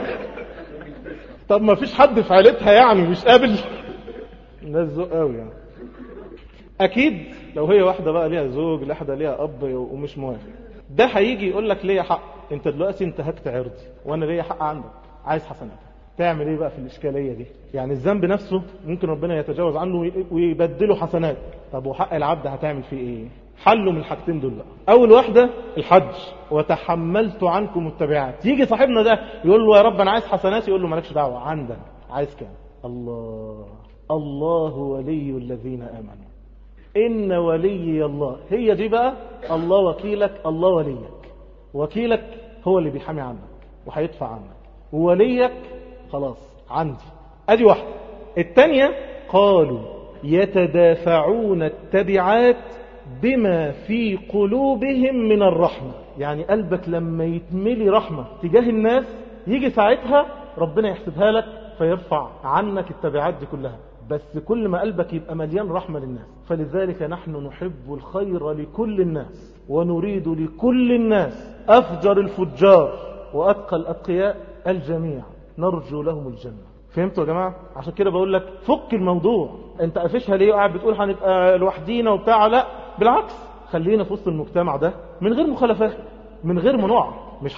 طب ما فيش حد في عيلتها يعني مش قابل الناس ذوق قوي يعني. اكيد لو هي واحده بقى ليها زوج، واحده ليها اب ومش موافق، ده هيجي يقول لك ليا حق، انت دلوقتي انتهكت عرضي وانا ليا حق عندك، عايز حسنات. تعمل ايه بقى في الاشكاليه دي؟ يعني الذنب نفسه ممكن ربنا يتجاوز عنه ويبدله حسنات، طب وحق العبد هتعمل فيه ايه؟ حله من الحاجتين دول بقى. اول واحده الحج، وتحملت عنكم التبعات. يجي صاحبنا ده يقول له يا رب انا عايز حسنات، يقول له مالكش دعوه، عندك عايز كام؟ الله الله ولي الذين امنوا ان ولي الله. هي دي بقى الله وكيلك، الله وليك. وكيلك هو اللي بيحامي عنك وهيدفع عنك، ووليك خلاص عندي. ادي واحده. الثانيه قالوا يتدافعون التبعات بما في قلوبهم من الرحمة. يعني قلبك لما يتملي رحمة تجاه الناس يجي ساعتها ربنا يحسبها لك فيرفع عنك التبعات دي كلها، بس كل ما قلبك يبقى مليان رحمة للناس. فلذلك نحن نحب الخير لكل الناس ونريد لكل الناس، أفجر الفجار وأتقى الأتقياء الجميع نرجو لهم الجنة. فهمتوا يا جماعة؟ عشان كده بقول لك فك الموضوع. انت قافشها ليه قاعد بتقول هنبقى لوحدينا وبتاع؟ لا بالعكس، خلينا في وسط المجتمع ده من غير مخالفات، من غير منوع. مش هقدر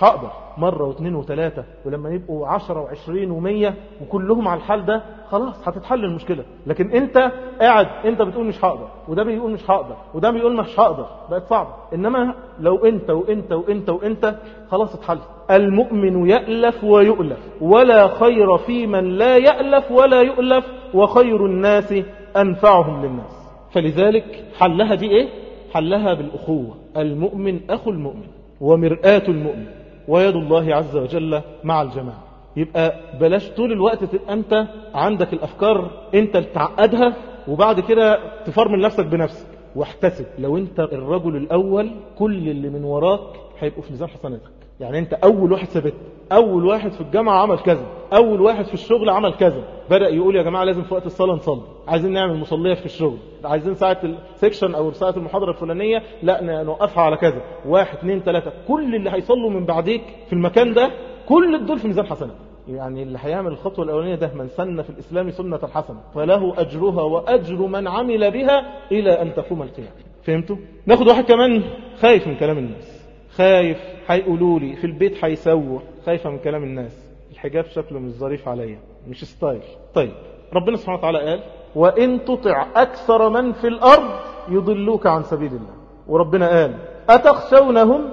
مرة واثنين وثلاثة، ولما يبقوا عشرة وعشرين ومية وكلهم على الحال ده خلاص هتتحل المشكلة. لكن انت قاعد انت بتقول مش هقدر، وده بيقول مش هقدر، وده بيقول مش هقدر، بقت صعبة. انما لو انت وانت وانت وانت خلاص اتحل. المؤمن يألف ويؤلف، ولا خير في من لا يألف ولا يؤلف، وخير الناس أنفعهم للناس. فلذلك حلها دي ايه؟ حلها بالأخوة. المؤمن أخو المؤمن ومرآة المؤمن، ويد الله عز وجل مع الجماعة. يبقى بلاش طول الوقت تبقى أنت عندك الأفكار أنت تعقدها وبعد كده تفرمل نفسك بنفسك. واحتسب لو أنت الرجل الأول كل اللي من وراك هيبقوا في ميزان حسناتك. يعني أنت أول واحد ثبت، أول واحد في الجامعة عمل كذا، أول واحد في الشغل عمل كذا، بدأ يقول يا جماعة لازم في وقت الصلاة نصلي، عايزين نعمل مصلية في الشغل، عايزين ساعة السكشن أو ساعة المحاضرة الفلانية لا نوقفها على كذا، واحد اثنين ثلاثة. كل اللي هيصلوا من بعديك في المكان ده كل الدول في ميزان حسنات. يعني اللي هيعمل الخطوة الأولانية ده من سن في الإسلام سنة الحسنة فله أجرها وأجر من عمل بها إلى أن تقوم القيامة. فهمتوا؟ ناخد واحد كمان خايف من كلام الناس، خايف هيقولوا لي في البيت هيسووا، خايفة من كلام الناس، الحجاب شكله مش ظريف عليا، مش ستايل. طيب ربنا سبحانه وتعالى قال وإن تطع أكثر من في الأرض يضلوك عن سبيل الله. وربنا قال أتخشونهم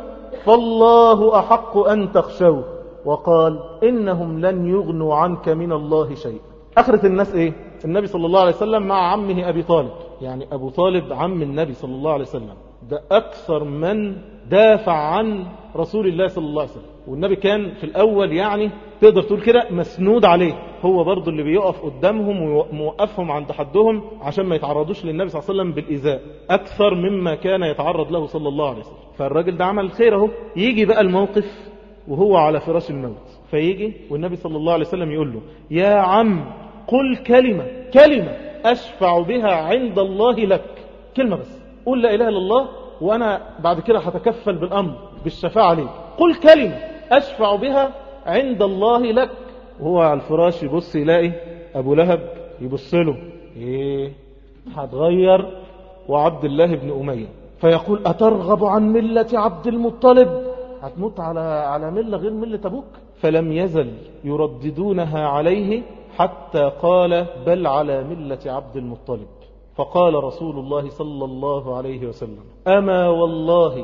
فالله أحق أن تخشوه، وقال إنهم لن يغنوا عنك من الله شيء. آخرة الناس إيه؟ النبي صلى الله عليه وسلم مع عمه أبي طالب. يعني أبو طالب عم النبي صلى الله عليه وسلم ده أكثر من دافع عن رسول الله صلى الله عليه وسلم، والنبي كان في الأول يعني تقدر تقول كده مسنود عليه، هو برضو اللي بيقف قدامهم وموقفهم عند حدهم عشان ما يتعرضوش للنبي صلى الله عليه وسلم بالإيذاء أكثر مما كان يتعرض له صلى الله عليه وسلم. فالراجل ده عمل خير اهو. يجي بقى الموقف وهو على فراش الموت، فيجي والنبي صلى الله عليه وسلم يقول له يا عم قل كلمة كلمة أشفع بها عند الله لك، كلمة بس قل لا إله إلا الله وأنا بعد كده هتكفل بالأمر بالشفاعة ليك. قل كلمة أشفع بها عند الله لك. وهو على الفراش يبص يلاقي أبو لهب يبص له، إيه هتغير وعبد الله بن أمية، فيقول أترغب عن ملة عبد المطلب؟ هتموت على على ملة غير ملة أبوك؟ فلم يزل يرددونها عليه حتى قال بل على ملة عبد المطلب. فقال رسول الله صلى الله عليه وسلم أما والله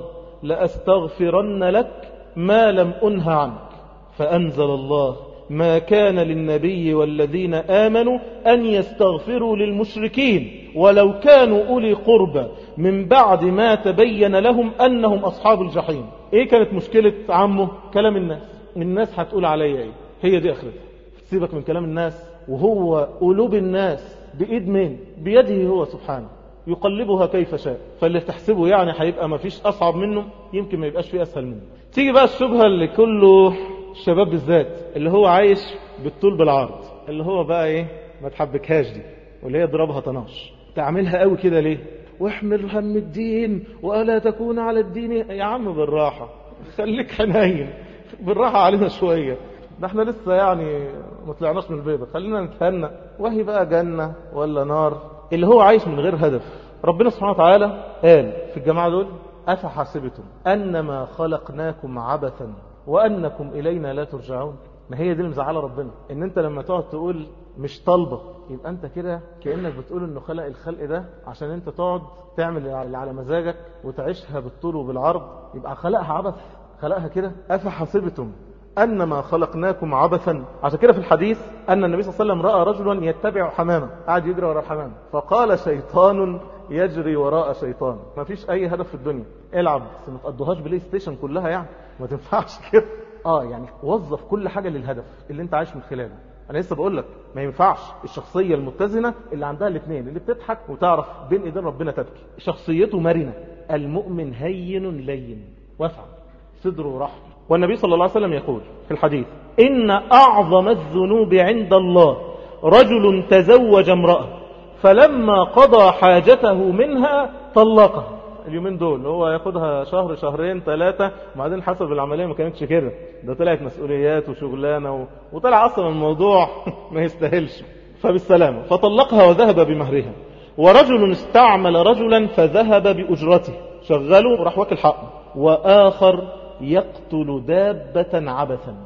لأستغفرن لك ما لم أنه عنك. فأنزل الله ما كان للنبي والذين آمنوا أن يستغفروا للمشركين ولو كانوا أولي قربى من بعد ما تبين لهم أنهم أصحاب الجحيم. إيه كانت مشكلة عمه؟ كلام الناس. الناس هتقول عليا إيه؟ هي دي أخرتها. سيبك من كلام الناس، وهو قلوب الناس بإيد مين؟ بيده هو سبحانه يقلبها كيف شاء. فاللي تحسبه يعني هيبقى ما فيش أصعب منه يمكن ما يبقاش فيه أسهل منه. تيجي بقى الشبهة اللي كله الشباب بالذات اللي هو عايش بالطول بالعرض، اللي هو بقى ايه ما تحبكهاش دي، واللي هي ضربها طناش. تعملها قوي كده ليه؟ واحمل هم الدين وألا تكون على الدين. يا عم بالراحة، خليك حنين، بالراحة علينا شوية، ده احنا لسه يعني ما طلعناش من البيضة، خلينا نتهنى. وهي بقى جنة ولا نار اللي هو عايش من غير هدف. ربنا سبحانه وتعالى قال في الجماعة دول أفحسبتم أنما خلقناكم عبثا وأنكم إلينا لا ترجعون. ما هي دي اللي مزعله ربنا، ان انت لما تقعد تقول مش طالبة يبقى انت كده كأنك بتقول انه خلق الخلق ده عشان انت تقعد تعمل اللي على مزاجك وتعيشها بالطول وبالعرض. يبقى خلقها عبث، خلقها كده. أفحسبتم أنما خلقناكم عبثا. عشان كده في الحديث أن النبي صلى الله عليه وسلم رأى رجلا يتبع حمامة، قاعد يجري وراء الحمامة، فقال شيطان يجري وراء شيطان. ما فيش أي هدف في الدنيا، العب بس ما تقضوهاش بلاي ستيشن كلها، يعني ما تنفعش كده. اه يعني وظف كل حاجة للهدف اللي انت عايش من خلاله. انا لسه بقول لك ما ينفعش الشخصية المتزنة اللي عندها الاثنين، اللي بتضحك وتعرف بين ايدين ربنا تبكي، شخصيته مرنة. المؤمن هين لين واسع صدره رحم. والنبي صلى الله عليه وسلم يقول في الحديث إن أعظم الذنوب عند الله رجل تزوج امرأة فلما قضى حاجته منها طلقها. اليومين دول هو ياخدها شهر شهرين ثلاثة، وبعدين حسب العملية ما كانتش كده، ده طلعت مسؤوليات وشغلانة و... وطلع أصلا الموضوع ما يستاهلش، فبالسلامة فطلقها وذهب بمهرها. ورجل استعمل رجلا فذهب بأجرته، شغله وراح واكل حقه. وآخر يقتل دابة عبثا،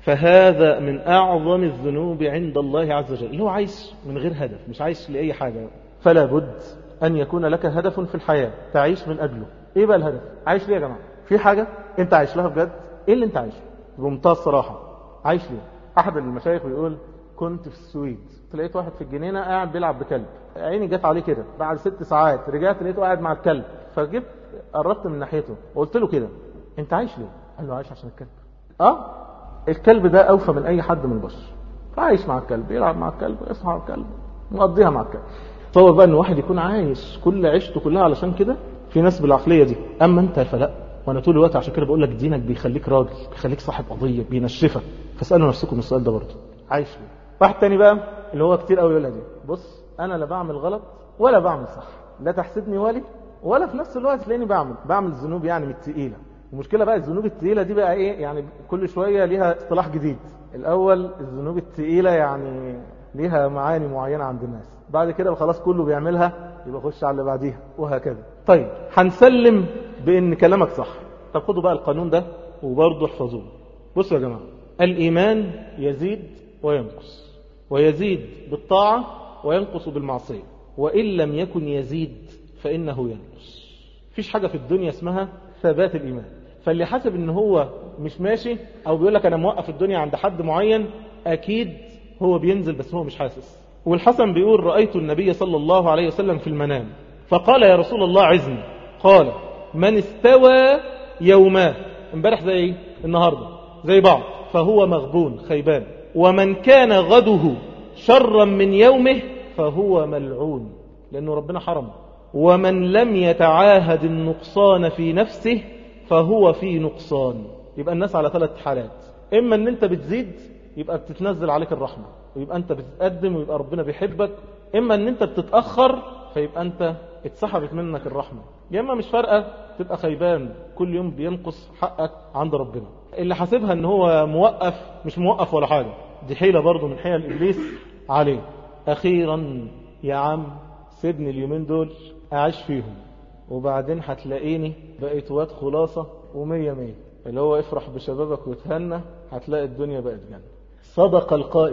فهذا من أعظم الذنوب عند الله عز وجل. اللي هو عايش من غير هدف، مش عايش لأي حاجة. فلا بد أن يكون لك هدف في الحياة تعيش من أجله. إيه بقى الهدف؟ عايش ليه يا جماعة؟ في حاجة أنت عايش لها بجد؟ إيه اللي أنت عايش له؟ بمنتهى الصراحة عايش ليه؟ أحد المشايخ بيقول كنت في السويد، لقيت واحد في الجنينة قاعد بيلعب بكلب، عيني جت عليه كده، بعد ست ساعات رجعت لقيته قاعد مع الكلب، فجبت قربت من ناحيته وقلت له كده أنت عايش ليه؟ قال له عايش عشان الكلب. آه الكلب ده أوفى من أي حد من البشر، فعايش مع الكلب، يلعب مع الكلب، يصحى مع الكلب، مقضيها مع الكلب. تصور بقى ان واحد يكون عايش كل عيشته كلها علشان كده. في ناس بالعقليه دي. اما انت فلا. وانا طول الوقت عشان كده بقول لك دينك بيخليك راجل، بيخليك صاحب قضيه، بينشفك. فاسالوا نفسكم السؤال ده برضه، عايش ليه؟ واحد تاني بقى اللي هو كتير قوي يقولها دي، بص انا لا بعمل غلط ولا بعمل صح، لا تحسدني ولي ولا في نفس الوقت تلاقيني بعمل بعمل ذنوب يعني من الثقيله. المشكله بقى الذنوب الثقيله دي بقى ايه؟ يعني كل شويه ليها اصطلاح جديد. الاول الذنوب الثقيله يعني ليها معاني معينه عند الناس، بعد كده خلاص كله بيعملها يبقى خش على اللي بعديها وهكذا. طيب هنسلم بان كلامك صح. طب خدوا بقى القانون ده وبرضه احفظوه. بصوا يا جماعه، الايمان يزيد وينقص، ويزيد بالطاعه وينقص بالمعصيه، وان لم يكن يزيد فانه ينقص. مفيش حاجه في الدنيا اسمها ثبات الايمان. فاللي حاسب ان هو مش ماشي او بيقول لك انا موقف الدنيا عند حد معين، اكيد هو بينزل بس هو مش حاسس. والحسن بيقول رأيت النبي صلى الله عليه وسلم في المنام فقال يا رسول الله عزني، قال من استوى يوماه، امبارح زي ايه؟ النهارده زي بعض، فهو مغبون خيبان، ومن كان غده شرا من يومه فهو ملعون لأنه ربنا حرمه، ومن لم يتعاهد النقصان في نفسه فهو في نقصان. يبقى الناس على ثلاث حالات، اما ان انت بتزيد يبقى بتتنزل عليك الرحمة ويبقى انت بتتقدم ويبقى ربنا بيحبك، اما ان انت بتتأخر فيبقى انت اتسحبت منك الرحمة، يا اما مش فارقة تبقى خيبان كل يوم بينقص حقك عند ربنا. اللي حاسبها ان هو موقف مش موقف ولا حاجة، دي حيلة برضو من حيل ابليس عليه. اخيرا يا عم سيبني اليومين دول اعيش فيهم وبعدين هتلاقيني بقيت واد خلاصة ومية مية، اللي هو افرح بشبابك وتهنى هتلاقي الدنيا بقت جنة. صدق القائل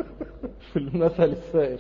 في المثل السائر،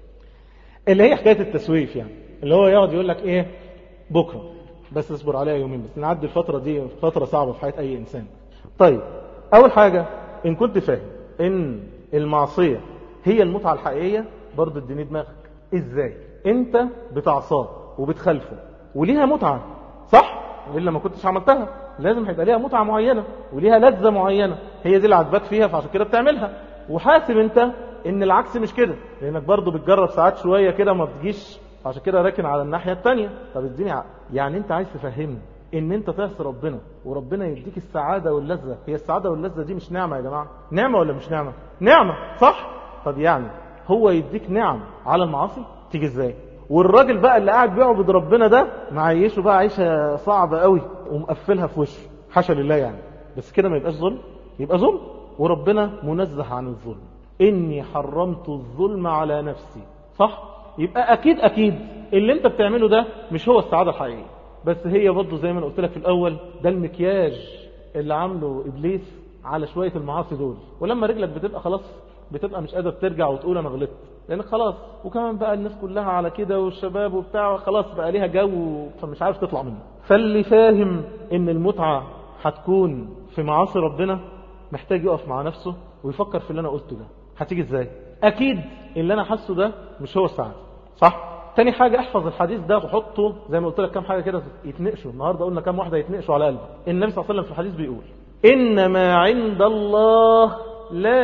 اللي هي حكاية التسويف، يعني اللي هو يقعد يقول لك ايه بكرة بس اصبر عليها يومين بس، نعدي الفترة دي فترة صعبة في حياة اي انسان. طيب اول حاجة ان كنت فاهم ان المعصية هي المتعة الحقيقية، برضه اديني دماغك ازاي انت بتعصاه وبتخالفه وليها متعة صح؟ وإلا ما كنتش عملتها. لازم هيبقى ليها متعة معينة وليها لذة معينة، هي دي اللي عجبك فيها فعشان كده بتعملها. وحاسب انت ان العكس مش كده، لانك برضو بتجرب ساعات شوية كده ما بتجيش، عشان كده راكن على الناحية التانية. طب اديني عقل. يعني انت عايز تفهمني ان انت تعصي ربنا وربنا يديك السعادة واللذة. هي السعادة واللذة دي مش نعمة يا جماعة؟ نعمة ولا مش نعمة؟ نعمة صح؟ طب يعني هو يديك نعم على المعاصي تيجي ازاي؟ والراجل بقى اللي قاعد بيعبد ربنا ده معيشه بقى عيشة صعبة قوي ومقفلها في وشه، حاشا لله يعني. بس كده ما يبقاش ظلم؟ يبقى ظلم، وربنا منزه عن الظلم. إني حرمت الظلم على نفسي صح؟ يبقى أكيد أكيد اللي انت بتعمله ده مش هو السعادة الحقيقية، بس هي برضه زي ما أنا قلت لك في الأول، ده المكياج اللي عامله إبليس على شوية المعاصي دول. ولما رجلك بتبقى خلاص بتبقى مش قادر ترجع وتقول أنا غلطت، لأنك خلاص، وكمان بقى الناس كلها على كده والشباب وبتاع خلاص بقى ليها جو فمش عارف تطلع منه. فاللي فاهم ان المتعة هتكون في معاصي ربنا محتاج يقف مع نفسه ويفكر في اللي انا قلته ده هتيجي ازاي. اكيد اللي انا حاسه ده مش هو السعادة صح. تاني حاجة احفظ الحديث ده وحطه زي ما قلت لك كام حاجة كده يتنقشوا. النهاردة قلنا كام واحدة يتنقشوا على قلبك. النبي صلى الله عليه وسلم في الحديث بيقول إنما عند الله لا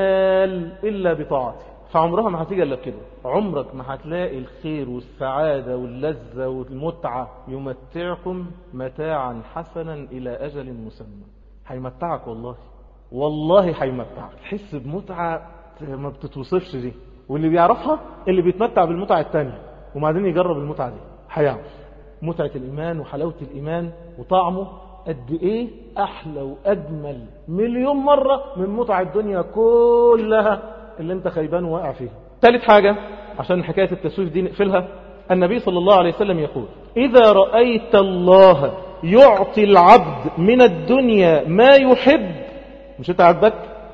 ينال إلا بطاعته. فعمرها ما هتيجي الا كده، عمرك ما هتلاقي الخير والسعادة واللذة والمتعة يمتعكم متاعا حسنا إلى أجل مسمى. هيمتعك والله والله هيمتعك، تحس بمتعة ما بتتوصفش دي. واللي بيعرفها اللي بيتمتع بالمتعة التانية وبعدين يجرب المتعة دي هيعرف متعة الإيمان وحلاوة الإيمان وطعمه قد إيه أحلى وأجمل مليون مرة من متعة الدنيا كلها اللي انت خيبان واقع فيها. ثالث حاجة عشان حكاية التسويف دي نقفلها، النبي صلى الله عليه وسلم يقول إذا رأيت الله يعطي العبد من الدنيا ما يحب، مش انت عبدك،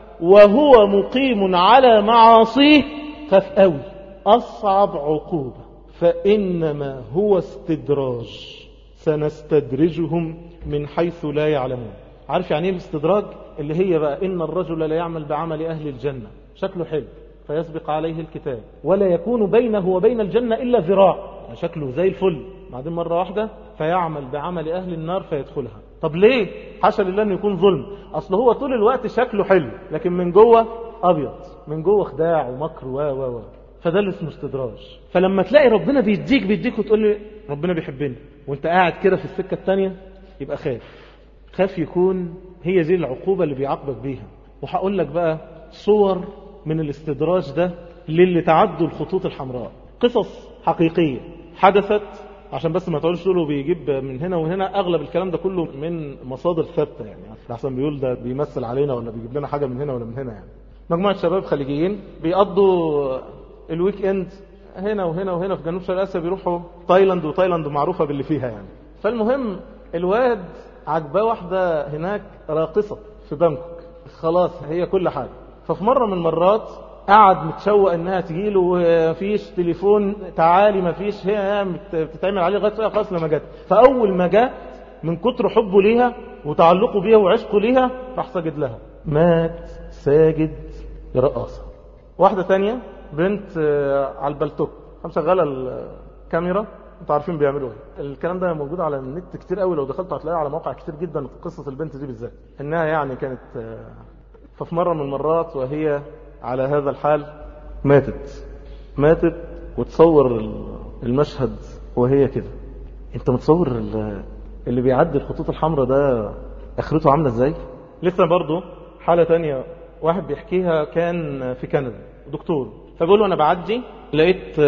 وهو مقيم على معاصيه، خاف قوي. أصعب عقوبة فإنما هو استدراج، سنستدرجهم من حيث لا يعلمون. عارف يعني ايه الاستدراج؟ اللي هي بقى إن الرجل لا يعمل بعمل أهل الجنة، شكله حلو فيسبق عليه الكتاب ولا يكون بينه وبين الجنة إلا ذراع، شكله زي الفل، بعدين مرة واحدة فيعمل بعمل أهل النار فيدخلها. طب ليه؟ حاشا لله أن يكون ظلم، أصل هو طول الوقت شكله حلو لكن من جوه أبيض، من جوه خداع ومكر و و و فده اللي اسمه استدراج. فلما تلاقي ربنا بيديك بيديك وتقول لي ربنا بيحبني وانت قاعد كده في السكة التانية، يبقى خاف خاف يكون هي دي العقوبة اللي بيعاقبك بيها. وهقول لك بقى صور من الاستدراج ده للي تعدوا الخطوط الحمراء، قصص حقيقية حدثت، عشان بس ما تقولش تقولوا بيجيب من هنا وهنا، اغلب الكلام ده كله من مصادر ثابته، يعني احسن بيقول ده بيمثل علينا ولا بيجيب لنا حاجه من هنا ولا من هنا. يعني مجموعه شباب خليجيين بيقضوا الويك اند هنا وهنا وهنا في جنوب شرق اسيا، بيروحوا تايلاند، وتايلاند معروفه باللي فيها يعني. فالمهم الواد عجباه واحده هناك راقصه في بانكوك، خلاص هي كل حاجه. ففي مره من المرات قعد متشوق انها تجيله، ومفيش تليفون تعالي مفيش، هي بتتعمل عليه لغايه فيها خلاص لما جت. فاول ما جت من كتر حبه ليها وتعلقه بيها وعشقه ليها راح ساجد لها، مات ساجد لرقاصه. واحده تانية بنت على البلتوك مشغله الكاميرا، انتوا عارفين بيعملوا ايه. الكلام ده موجود على النت كتير قوي، لو دخلت هتلاقيه على مواقع كتير جدا قصه البنت دي بالذات، انها يعني كانت. ففي مره من المرات وهي على هذا الحال ماتت ماتت وتصور المشهد وهي كده. انت متصور اللي بيعدي الخطوط الحمراء ده اخرته عامله ازاي؟ لسه برضو حالة تانية واحد بيحكيها، كان في كندا دكتور، فبيقول له انا بعدي لقيت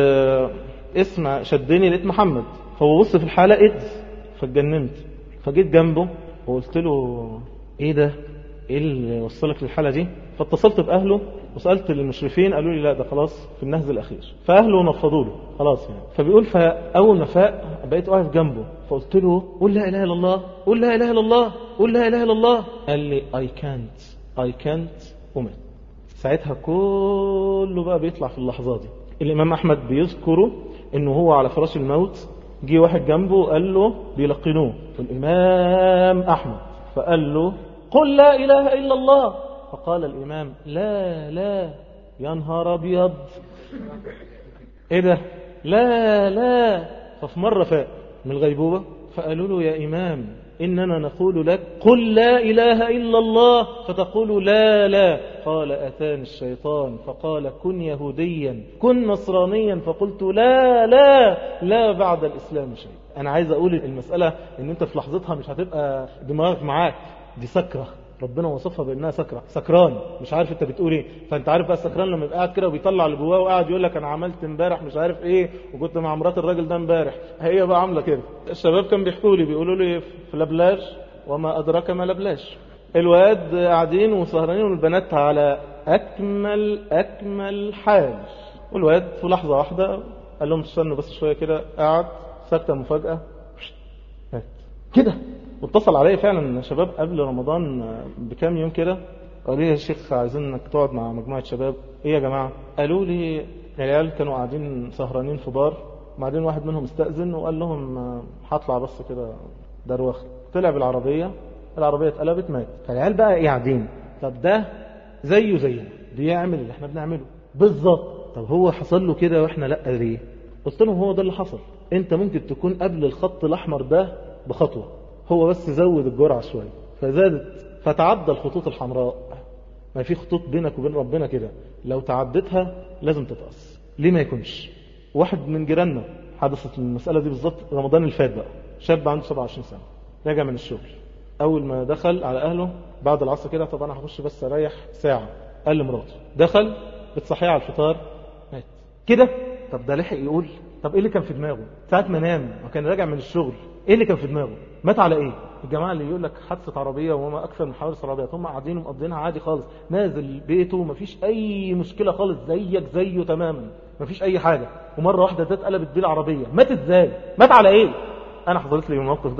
اسم شدني، لقيت محمد، فهو بص في الحالة ايدز، فاتجننت، فجيت جنبه وقلت له ايه ده، ايه اللي وصلك للحالة دي؟ فاتصلت باهله وسألت المشرفين، قالوا لي لا ده خلاص في النهز الاخير، فاهله نفضوا له خلاص يعني. فبيقول فاول ما فاق بقيت واقف جنبه، فقلت له قول لا اله الا الله، قول لا اله الا الله، قول لا اله الا الله. قال لي I can't I can't ومات. ساعتها كله بقى بيطلع في اللحظات دي. الامام احمد بيذكره انه هو على فراش الموت، جه واحد جنبه قال له بيلقنوه الامام احمد، فقال له قل لا اله الا الله، فقال الامام لا لا يا نهار ابيض ايه ده لا لا. ففي مرة فاق من الغيبوبة فقالوا له يا امام اننا نقول لك قل لا اله الا الله فتقول لا لا. قال اتاني الشيطان فقال كن يهوديا كن نصرانيا، فقلت لا لا لا بعد الاسلام شيء. انا عايز اقول المسألة ان انت في لحظتها مش هتبقى دماغك معاك، دي سكرة، ربنا وصفها بانها سكرة، سكران مش عارف انت بتقول ايه. فانت عارف بقى السكران لما يبقى قاعد كده وبيطلع اللي جواه وقاعد يقول لك انا عملت امبارح مش عارف ايه وكنت مع مرات الراجل ده امبارح، هي بقى عامله كده. الشباب كان بيحكوا لي بيقولوا لي في لبلاش وما ادراك ما لبلاش، الواد قاعدين وسهرانين والبنات على اكمل اكمل حال، والواد في لحظه واحده قال لهم استنوا بس شويه كده، قعد سكته مفاجاه كده. واتصل عليا فعلا شباب قبل رمضان بكام يوم كده، قالوا لي يا شيخ عايزين انك تقعد مع مجموعه شباب. ايه يا جماعه؟ قالوا لي العيال كانوا قاعدين سهرانين في بار، بعدين واحد منهم استأذن وقال لهم هطلع بس كده دروخ، طلع بالعربيه، العربيه اتقلبت مات. فالعيال بقى قاعدين، طب ده زيه زينا بيعمل اللي احنا بنعمله بالظبط، طب هو حصل له كده واحنا لا ليه؟ قلت لهم هو ده اللي حصل، انت ممكن تكون قبل الخط الاحمر ده بخطوه، هو بس زود الجرعة شوية فزادت فتعدى الخطوط الحمراء. ما في خطوط بينك وبين ربنا كده لو تعدتها لازم تتقص. ليه ما يكونش؟ واحد من جيراننا حدثت المسألة دي بالظبط رمضان اللي فات بقى، شاب عنده سبعة وعشرين سنة راجع من الشغل، أول ما دخل على أهله بعد العصر كده، طب أنا هخش بس أريح ساعة، قال لمراته، دخل بتصحيه على الفطار مات كده. طب ده لحق يقول طب ايه اللي كان في دماغه ساعة ما نام وكان راجع من الشغل؟ ايه اللي كان في دماغه؟ مات على ايه؟ الجماعة اللي يقول لك حادثة عربية وما اكثر من حوادث عربيات، هم قاعدين ومقضينها عادي خالص، نازل بيته مفيش اي مشكلة خالص، زيك زيه تماما مفيش اي حاجة، ومرة واحدة ده اتقلبت بيه العربية، مات ازاي؟ مات على ايه؟ انا حصلت لي الموقف ده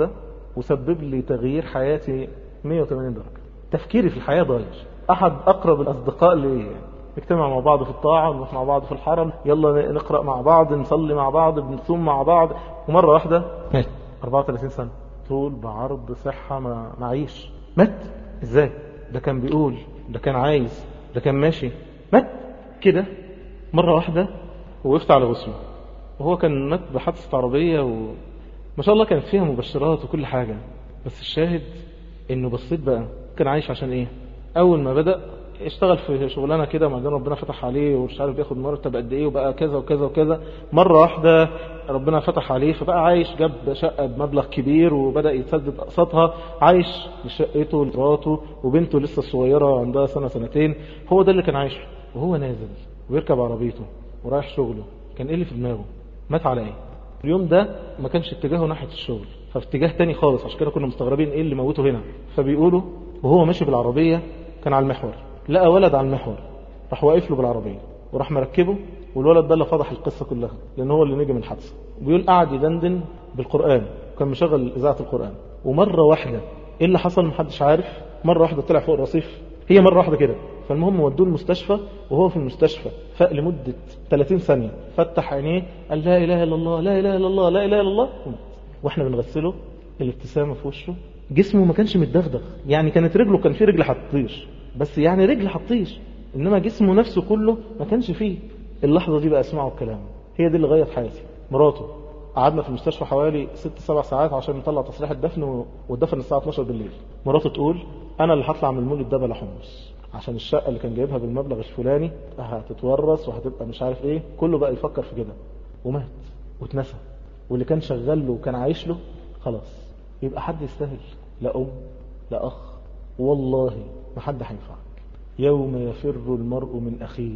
وسبب لي تغيير حياتي مية وتمانين درجة. تفكيري في الحياة ضايع. أحد أقرب الأصدقاء لي نجتمع مع بعض في الطاعة، نروح مع بعض في الحرم، يلا نقرأ مع بعض، نصلي مع بعض، بنصوم مع بعض، ومرة واحدة مات. أربعة وثلاثين سنة، طول بعرض صحة ما معيش، مات. ازاي؟ ده كان بيقول، ده كان عايز، ده كان ماشي، مات كده مرة واحدة. ووقفت على غسله، وهو كان مات بحادثة عربية وما شاء الله كانت فيها مبشرات وكل حاجة. بس الشاهد انه بصيت بقى كان عايش عشان ايه. اول ما بدأ اشتغل في شغلانه كده، وبعدين ربنا فتح عليه ومش عارف ياخد مرتب قد ايه، وبقى كذا وكذا وكذا. مره واحده ربنا فتح عليه فبقى عايش، جاب شقه بمبلغ كبير وبدا يسدد اقساطها، عايش لشقته لمراته وبنته لسه صغيره عندها سنه سنتين. هو ده اللي كان عايشه. وهو نازل ويركب عربيته ورايح شغله، كان ايه اللي في دماغه؟ مات على ايه؟ اليوم ده ما كانش اتجاهه ناحيه الشغل، ففي اتجاه تاني خالص. عشان كده كنا مستغربين ايه اللي موته هنا. فبيقولوا وهو ماشي بالعربيه كان على المحور، لقى ولد على المحور، راح واقف له بالعربيه وراح مركبه. والولد ده اللي فضح القصه كلها، لان هو اللي نجي من الحادثه. بيقول قعد يدندن بالقران، كان مشغل اذاعه القران. ومره واحده ايه اللي حصل محدش عارف، مره واحده طلع فوق الرصيف، هي مره واحده كده. فالمهم ودوه المستشفى، وهو في المستشفى فاق لمده ثلاثين ثانيه، فتح عينيه قال لا اله الا الله لا اله الا الله لا اله الا الله. واحنا بنغسله الابتسامه في وشه، جسمه ما كانش متدغدغ، يعني كانت رجله، كان في رجل هتطير بس يعني رجل هتطير، انما جسمه نفسه كله ما كانش فيه. اللحظه دي بقى اسمعوا الكلام، هي دي اللي غيرت حياتي. مراته قعدنا في المستشفى حوالي ست سبع ساعات عشان نطلع تصريح الدفن، والدفن الساعه اتناشر بالليل. مراته تقول انا اللي هطلع من المولد ده بلا حمص، عشان الشقه اللي كان جايبها بالمبلغ الفلاني هتتورث وهتبقى مش عارف ايه. كله بقى يفكر في كده، ومات واتنسى. واللي كان شغال له وكان عايش له خلاص. يبقى حد يستاهل؟ لا ام، لا اخ، والله ما حد هينفعك. يوم يفر المرء من اخيه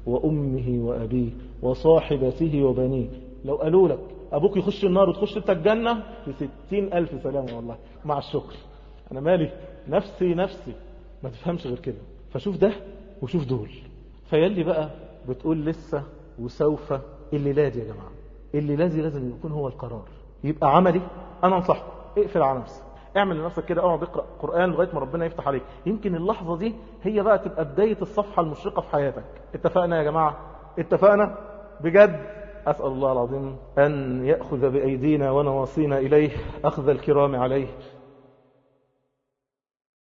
وامه وابيه وصاحبته وبنيه. لو قالوا لك ابوك يخش النار وتخش انت الجنه، في ستين الف سلامه والله مع الشكر. انا مالي، نفسي نفسي، ما تفهمش غير كده. فشوف ده وشوف دول. فيلي بقى بتقول لسه وسوف، اللي لازم يا جماعه، اللي لازم لازم يكون هو القرار، يبقى عملي. انا انصحك اقفل على نفسك، اعمل لنفسك كده، اقعد اقرا قران لغايه ما ربنا يفتح عليك. يمكن اللحظه دي هي بقى تبقى بدايه الصفحه المشرقه في حياتك. اتفقنا يا جماعه؟ اتفقنا بجد. اسال الله العظيم ان ياخذ بايدينا ونواصينا اليه اخذ الكرام عليه.